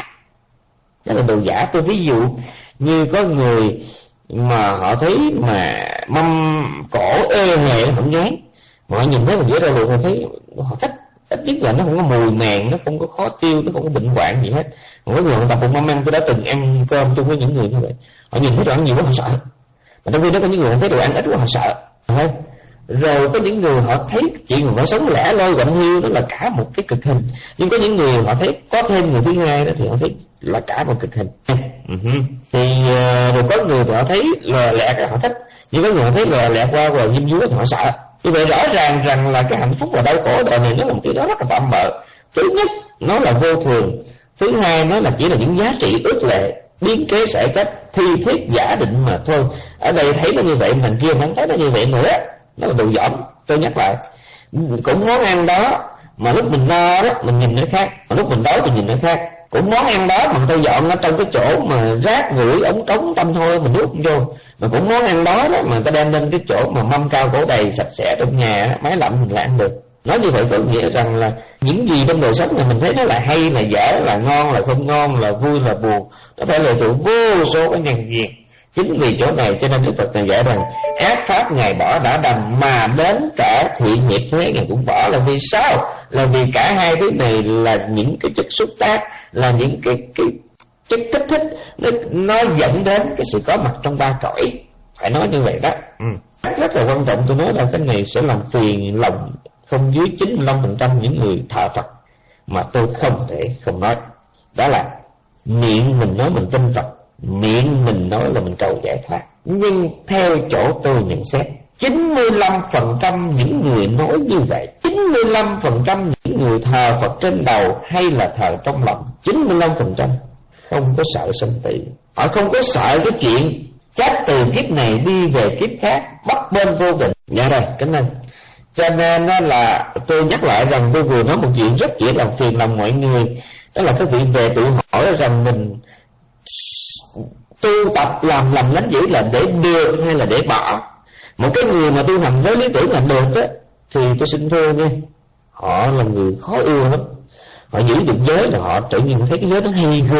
Nó là đồ giả. Tôi ví dụ như có người mà họ thấy mà mâm cổ ê hề nó không nhái, mà họ nhìn thấy mình dễ đau luôn, họ thấy họ thích. Ít nhất là nó không có mùi màng, nó không có khó tiêu, nó không có bệnh hoạn gì hết. Còn có người họ tập một mâm ăn, tôi đã từng ăn cơm chung với những người như vậy, họ nhìn thấy đồ ăn nhiều quá họ sợ, mà trong khi đó có những người họ thấy đồ ăn ít quá họ sợ, phải. Rồi có những người họ thấy chuyện mà phải sống lẻ loi quạnh hiu đó là cả một cái cực hình, nhưng có những người họ thấy có thêm người thứ hai đó thì họ thấy là cả một cực hình. Uh-huh. Thì rồi có người thì họ thấy lè lẹt họ thích, nhưng có người họ thấy lè lẹt qua rồi diêm dúa thì họ sợ. Như vậy rõ ràng rằng là cái hạnh phúc và đau khổ đời này nó là một cái đó rất là tạm bợ. Thứ nhất, nó là vô thường. Thứ hai, nó là chỉ là những giá trị ước lệ, biến kế sải cách, thi thiết giả định mà thôi. Ở đây thấy nó như vậy, mình kia không thấy nó như vậy nữa, nó là đồ dỏm. Tôi nhắc lại, cũng món ăn đó mà lúc mình no đó mình nhìn nó khác, mà lúc mình đói thì nhìn nó khác. Cũng món ăn đó mà tôi dọn ở trong cái chỗ mà rác rưởi ống trống tâm thôi mình nuốt vô, mà cũng món ăn đó đó mà ta đem lên cái chỗ mà mâm cao cổ đầy sạch sẽ trong nhà máy lạnh mình lại ăn được. Nói như vậy có nghĩa rằng là những gì trong đời sống này mình thấy nó là hay là dở, là ngon là không ngon, là vui là buồn, nó phải lệ thuộc vô số cái nhân duyên. Chính vì chỗ này cho nên Đức Phật này dạy rằng ác pháp Ngài bỏ đã đành, mà đến cả thiện nghiệp thế Ngài cũng bỏ. Là vì sao? Là vì cả hai thứ này là những cái chất xúc tác, là những cái cái chất kích thích, nó, nó dẫn đến cái sự có mặt trong ba cõi. Phải nói như vậy đó. Ừ. Rất là quan trọng, tôi nói là cái này sẽ làm phiền lòng không dưới chín mươi lăm phần trăm những người thờ Phật, mà tôi không thể không nói. Đó là miệng mình nói mình tin Phật, miệng mình nói là mình cầu giải thoát, Nhưng theo chỗ tôi nhận xét, chín mươi lăm phần trăm những người nói như vậy, chín mươi lăm phần trăm những người thờ Phật trên đầu hay là thờ trong lòng, chín mươi lăm phần trăm không có sợ sanh tử. Họ không có sợ cái chuyện chết từ kiếp này đi về kiếp khác, bắt bên vô định. Dạ rồi, cảm ơn. Cho nên là tôi nhắc lại rằng tôi vừa nói một chuyện rất dễ làm phiền lòng mọi người. Đó là các vị về tự hỏi rằng mình tu tập làm làm lánh dữ là để được hay là để bỏ. Một cái người mà tu hành với lý tưởng là được á, thì tôi xin thưa nha, họ là người khó yêu lắm. Họ giữ được giới là họ tự nhiên thấy cái giới nó hay ghê.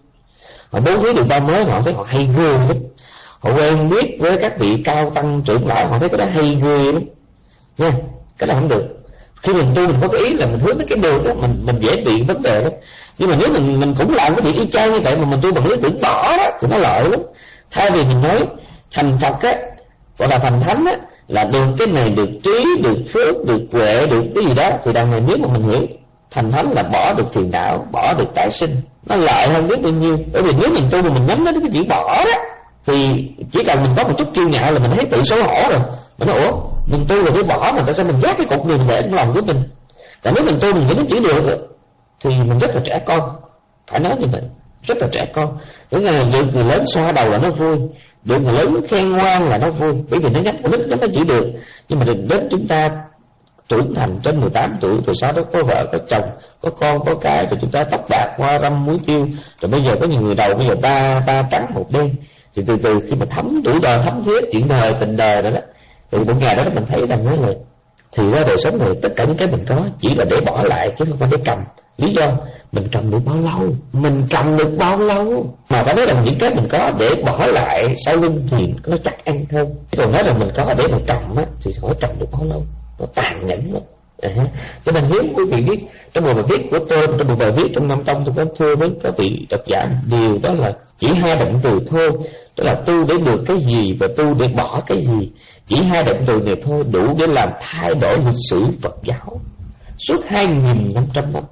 Họ bố thí được ba mới họ thấy họ hay ghê lắm. Họ quen biết với các vị cao tăng trưởng lão họ thấy cái đó hay ghê lắm nha. Cái đó không được. Khi mình tu mình có cái ý là mình hướng tới cái đường đó, mình mình dễ bị vấn đề đó. Nhưng mà nếu mình mình cũng làm cái việc y chang như vậy mà mình tu bằng lý tưởng bỏ đó thì nó lợi lắm. Thay vì mình nói thành Phật á, gọi là thành thánh á, là được cái này, được trí, được phước, được huệ, được cái gì đó, thì đằng này nếu mà mình hiểu thành thánh là bỏ được phiền não, bỏ được tái sinh, nó lợi hơn biết bao nhiêu. Bởi vì nếu mình tu mà mình nhắm đến cái chữ bỏ đó, thì chỉ cần mình có một chút kiêu ngạo là mình thấy tự xấu hổ rồi. Mình nói ủa, mình tu là cái bỏ mà tại sao mình giác cái cục này mình để trong lòng của mình? Tại nếu mình tu mình nhắm đến chữ được thì mình rất là trẻ con, phải nói như vậy, rất là trẻ con. Những ngày được người lớn xoa đầu là nó vui, được người lớn khen ngoan là nó vui, bởi vì nó nhắm nó nhắm nó chỉ được. Nhưng mà đến chúng ta trưởng thành trên mười tám tuổi rồi sau đó có vợ có chồng có con có cái, rồi chúng ta tóc bạc hoa râm muối tiêu, rồi bây giờ có nhiều người đầu bây giờ ta ta trắng một đêm, thì từ từ khi mà thấm đủ đời thấm thiết chuyện đời tình đời rồi đó, thì một ngày đó mình thấy rằng nói là thì qua đời sống này tất cả những cái mình có chỉ là để bỏ lại chứ không phải để cầm. Lý do mình cầm được bao lâu, mình cầm được bao lâu, mà phải nói rằng những cái mình có để bỏ lại sau lưng thì nó chắc ăn hơn. Còn nói rằng mình có để mà cầm á thì hỏi cầm được bao lâu, nó tàn nhẫn lắm. À, cho nên nếu quý vị biết trong một bài viết của tôi, trong một bài viết trong Nam Tông, tôi có thưa với các vị độc giả điều đó là chỉ hai động từ thôi, đó là tu để được cái gì và tu để bỏ cái gì. Chỉ hai động từ này thôi đủ để làm thay đổi lịch sử Phật giáo suốt hai nghìn năm trăm năm.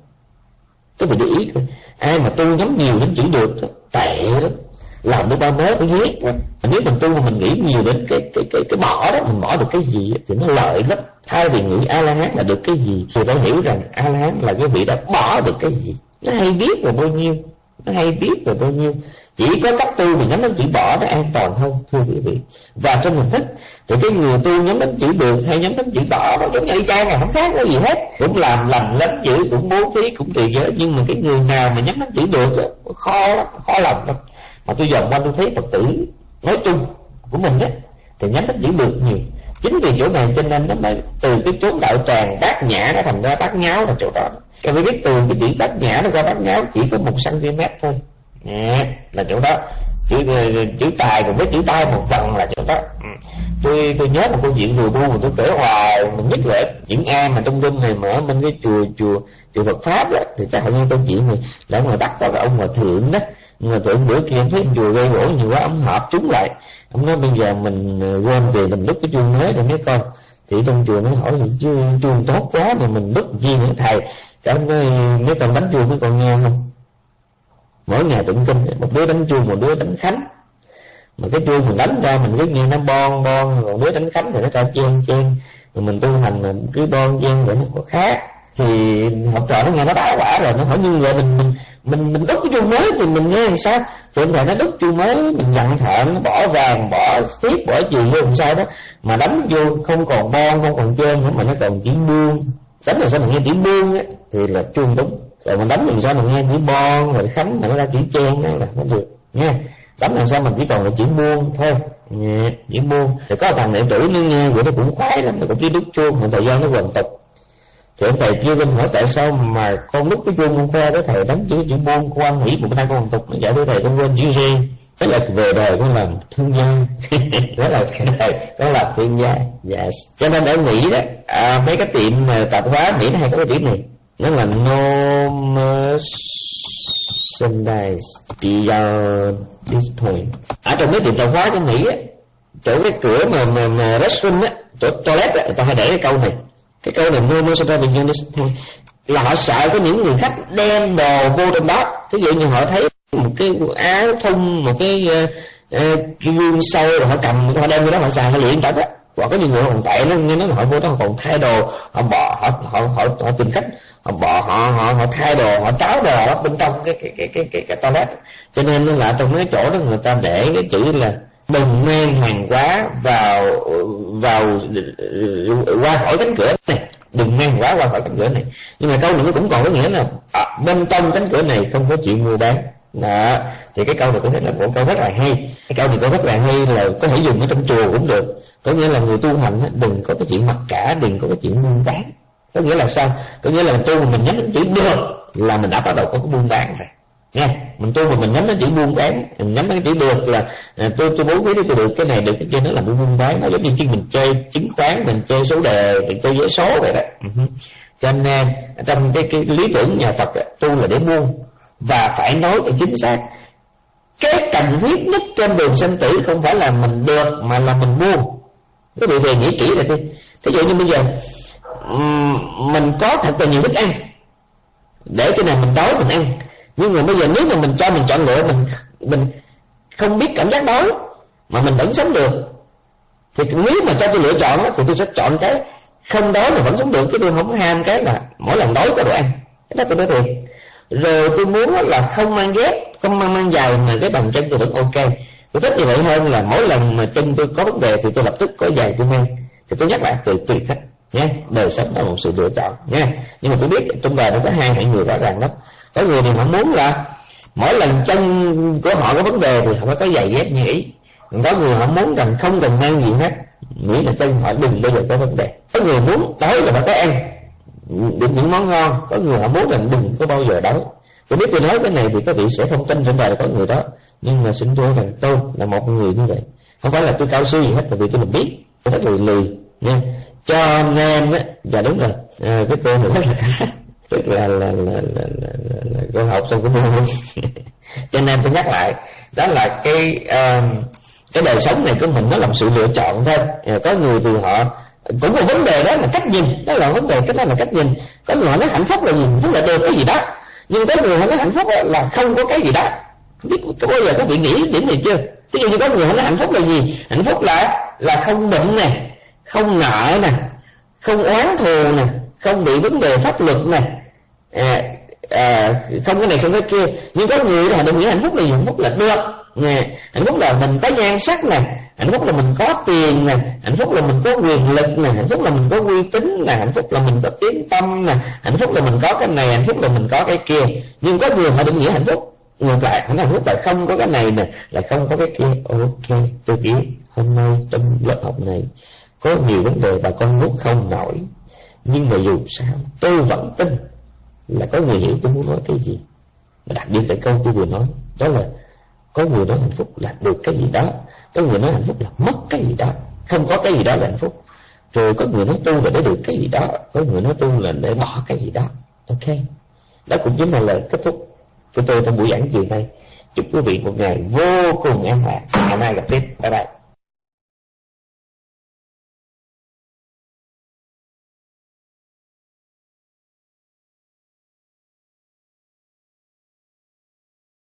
Các vị để ý coi, ai mà tu nhắm nhiều đến chữ được đó, tệ lắm, làm được ba mới tôi ghét lắm. Nếu mình tu mà mình nghĩ nhiều đến cái cái cái cái bỏ đó, mình bỏ được cái gì thì nó lợi lắm. Thay vì nghĩ A La Hán là được cái gì thì phải hiểu rằng A La Hán là cái vị đã bỏ được cái gì. Nó hay biết là bao nhiêu, nó hay biết là bao nhiêu. Chỉ có cách tu mình nhắm đến chữ bỏ nó an toàn hơn, thưa quý vị. Và trong hình thức thì cái người tu nhắm đến chữ được hay nhắm đến chữ bỏ nó giống như y chang, không khác cái gì hết, cũng làm lành lánh dữ, cũng bố thí, cũng trì giới. Nhưng mà cái người nào mà nhắm đến chữ được đó, khó lắm, khó làm lắm. Mà tôi dòm qua tôi thấy Phật tử nói chung của mình đó thì nhắm đến chữ được nhiều. Chính vì chỗ này cho nên nó mới từ cái chốn đạo tràng bát nhã nó thành ra bát nháo là chỗ đó. Các bạn biết từ cái chữ bát nhã nó qua bát nháo chỉ có một cm thôi. À, là chỗ đó. Chữ, chữ tài cùng với chữ tai một phần là chỗ đó. Tôi tôi nhớ một câu chuyện đùa buông mà tôi kể hoài, mình nhất là những ai mà trong đêm này mở bên cái chùa chùa chùa Phật pháp đó, thì chắc hẳn như câu chuyện này là ông bắt vào cái ông hòa thượng đó. Người thượng bữa kia thấy chùa gây gỗ nhiều quá, ông họp chúng lại, ông nói bây giờ mình quên về mình đúc cái chuông mới rồi mấy con. Thì trong chùa mới hỏi là chuông chuông tốt quá mà mình đúc gì nữa thầy? Cái ông nói mấy con đánh chuông mấy con nghe không? Mỗi ngày tụng kinh, một đứa đánh chuông, một đứa đánh khánh. Mà cái chuông mình đánh ra mình cứ nghe nó bon bon, còn đứa đánh khánh thì nó ra chen chen. Rồi mình tu hành mình cứ bon chen vậy nó có khác. Thì học trò nó nghe nó đá quả rồi, nó hỏi như vậy mình mình mình mình đúc cái chuông mới thì mình nghe làm sao? Thì ông thầy nó đúc chuông mới, mình nhận thợ nó bỏ vàng, bỏ thiết, bỏ gì vô làm sao đó, mà đánh vô không còn bon, không còn chen nữa mà nó còn chỉ buông. Đánh làm sao mình nghe chỉ buông á thì là chuông đúng. Rồi mình đánh làm sao mình nghe chỉ bon rồi khánh mà nó ra chỉ chen đó là nó được nha. Đánh làm sao mình chỉ còn là chỉ buông thôi, yeah, chỉ buông. Thì có thằng đệ tử nó nghe vậy nó cũng khoái lắm, nó cũng chỉ đúc chuông, mà thời gian nó hoàn tục. Thì ông thầy chưa bên hỏi tại sao mà con đúc cái chuông con khoe với thầy đánh chữ chữ buông, con ăn nghĩ một bên đây con hoàn tục, nó giải với thầy con quên chữ rê. Đó là về đời con làm thương gia. Đó là về đời con làm thương gia. Yes. Cho nên ở Mỹ đó, à, mấy cái tiệm tạp hóa Mỹ nó hay có cái tiệm này, nó là no merchandise beyond this point. Ở trong mấy tiệm tạp hóa trong Mỹ á, chỗ cái cửa mà mà, mà restroom á, chỗ toilet á, người ta hay để cái câu này. Cái câu này no merchandise beyond this point là họ sợ có những người khách đem đồ vô trong đó. Ví dụ như họ thấy một cái áo thun, một cái uh, cái gương sâu rồi họ cầm, họ đem cái đó họ xài, họ luyện tập á. Hoặc có những người còn tệ nó nghe nói là họ vô đó họ còn thay đồ, họ bỏ họ họ họ, họ tìm cách họ bỏ họ họ họ thay đồ, họ tráo đồ ở bên trong cái cái cái cái cái, cái toilet. Cho nên là trong cái chỗ đó người ta để cái chữ là đừng mang hàng hóa vào vào qua khỏi cánh cửa này, đừng mang hàng hóa qua khỏi cánh cửa này. Nhưng mà câu này nó cũng còn có nghĩa là à, bên trong cánh cửa này không có chuyện mua bán. Đó, thì cái câu này tôi thấy là một câu rất là hay. Cái câu này tôi rất là hay là có thể dùng ở trong chùa cũng được. Có nghĩa là người tu hành đừng có cái chuyện mặc cả, đừng có cái chuyện buôn bán. Có nghĩa là sao? Có nghĩa là mình tu mà mình nhắm đến chữ được là mình đã bắt đầu có cái buôn bán rồi. Nghe, mình tu mà mình nhắm đến chữ buôn bán, mình nhắm đến chữ được là à, tôi tôi bố trí tôi được cái này được cái kia, nó là buôn bán. Nó giống như khi mình chơi chứng khoán, mình chơi số đề, mình chơi vé số vậy đó. Uh-huh. Cho nên trong cái, cái lý tưởng nhà Phật tu là để buôn. Và phải nói cho chính xác, cái cần thiết nhất trên đường sanh tử không phải là mình được mà là mình buông. Quý vị về nghĩ kỹ là đi. Thí dụ như bây giờ mình có thật là nhiều thức ăn, để cái này mình đói mình ăn. Nhưng mà bây giờ nếu mà mình cho mình chọn lựa, mình mình không biết cảm giác đói mà mình vẫn sống được, thì nếu mà cho tôi lựa chọn thì tôi sẽ chọn cái không đói mà vẫn sống được, chứ tôi không ham cái là mỗi lần đói có đồ ăn. Cái đó tôi nói thiệt. Rồi tôi muốn là không mang dép, không mang mang giày mà cái bàn chân tôi vẫn ok. Tôi thích như vậy hơn là mỗi lần mà chân tôi có vấn đề thì tôi lập tức có giày tôi mang. Thì tôi nhắc lại từ tùy thích nhé, đời sống là một sự lựa chọn nha. Nhưng mà tôi biết trong đời nó có hai hạng người rõ ràng lắm. Có người thì họ muốn là mỗi lần chân của họ có vấn đề thì họ phải có giày dép như ý. Còn có người họ muốn rằng không cần mang gì hết, nghĩ là chân họ đừng bao giờ có vấn đề. Có người muốn đói là phải có ăn được những món ngon, có người họ muốn rằng đừng có bao giờ đói. Tôi biết tôi nói cái này thì các vị sẽ không tin trên đời có người đó, nhưng mà xin tôi rằng tôi là một người như vậy. Không phải là tôi cao siêu gì hết, bởi vì tôi mình biết tôi rất lười lười nha. Cho nên á, và đúng rồi, à, cái tôi nữa là tức là là là là, là, là, là con học xong cũng không. Cho nên tôi nhắc lại, đó là cái uh, cái đời sống này của mình nó là một sự lựa chọn thôi. À, có người thì họ cũng một vấn đề đó là cách nhìn, đó là vấn đề cái đó là cách nhìn. Có người họ nói hạnh phúc là gì, tức là được cái gì đó, nhưng có người họ nói hạnh phúc là không có cái gì đó. Không biết có bao giờ các vị nghĩ điểm này chưa? Ví dụ như có người họ nói hạnh phúc là gì? Hạnh phúc là là không bệnh nè, không nợ nè, không oán thù nè, không bị vấn đề pháp luật nè, à, à, không cái này không cái kia. Nhưng có người họ đừng nghĩ hạnh phúc là gì? Hạnh phúc là được nè, hạnh phúc là mình có nhan sắc nè, hạnh phúc là mình có tiền nè, hạnh phúc là mình có quyền lực nè, hạnh phúc là mình có uy tín nè, hạnh phúc là mình có tiếng tâm nè, hạnh phúc là mình có cái này, hạnh phúc là mình có cái kia. Nhưng có người họ đừng nghĩ hạnh phúc ngược lại, hạnh phúc là không có cái này nè, là không có cái kia. Ok, tôi biết hôm nay trong lớp học này có nhiều vấn đề bà con nuốt không nổi, nhưng mà dù sao tôi vẫn tin là có người hiểu tôi muốn nói cái gì. Và đặc biệt là câu tôi vừa nói, đó là có người nói hạnh phúc là được cái gì đó, có người nói hạnh phúc là mất cái gì đó, không có cái gì đó là hạnh phúc. Rồi có người nói tu là để được cái gì đó, có người nói tu là để bỏ cái gì đó. Ok, đó cũng chính là lời kết thúc của tôi trong buổi giảng chiều nay. Chúc quý vị một ngày vô cùng an lạc. Ngày mai gặp tiếp. Bye bye.